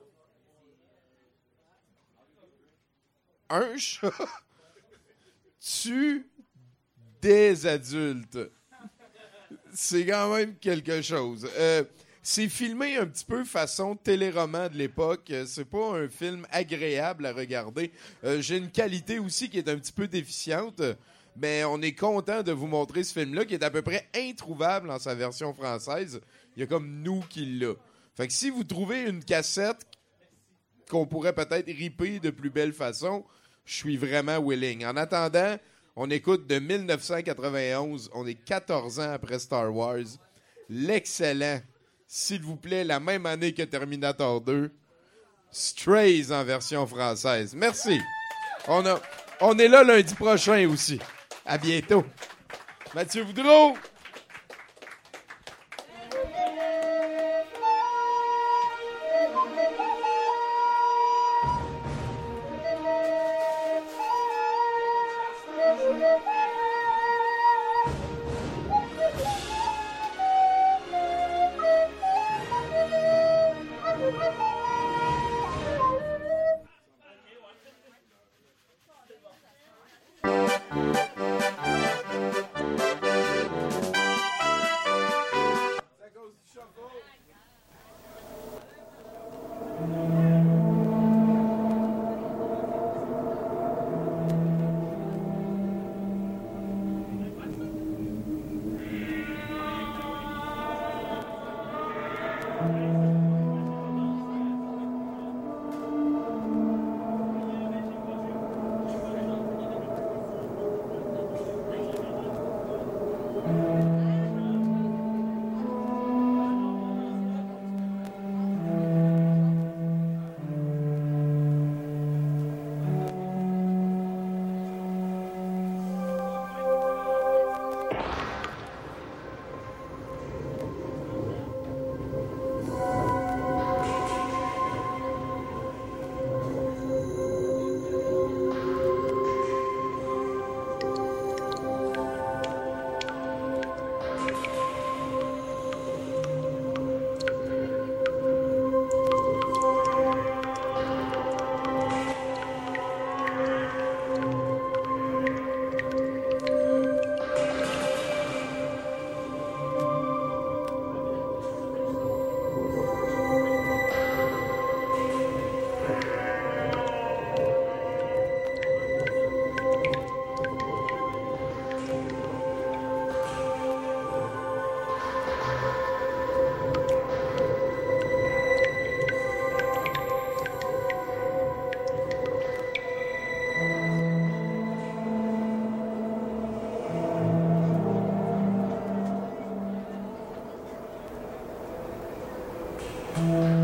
Un chat tue des adultes. C'est quand même quelque chose. Euh... C'est filmé un petit peu façon téléroman de l'époque. C'est pas un film agréable à regarder. Euh, j'ai une qualité aussi qui est un petit peu déficiente, mais on est content de vous montrer ce film-là qui est à peu près introuvable en sa version française. Il y a comme nous qui l'a. Fait que si vous trouvez une cassette qu'on pourrait peut-être ripper de plus belle façon, je suis vraiment willing. En attendant, on écoute de dix-neuf cent quatre-vingt-onze. On est quatorze ans après Star Wars. L'excellent... S'il vous plaît, la même année que Terminator deux, Strays en version française. Merci. On, a, on est là lundi prochain aussi. À bientôt. Mathieu Boudreau. Thank you.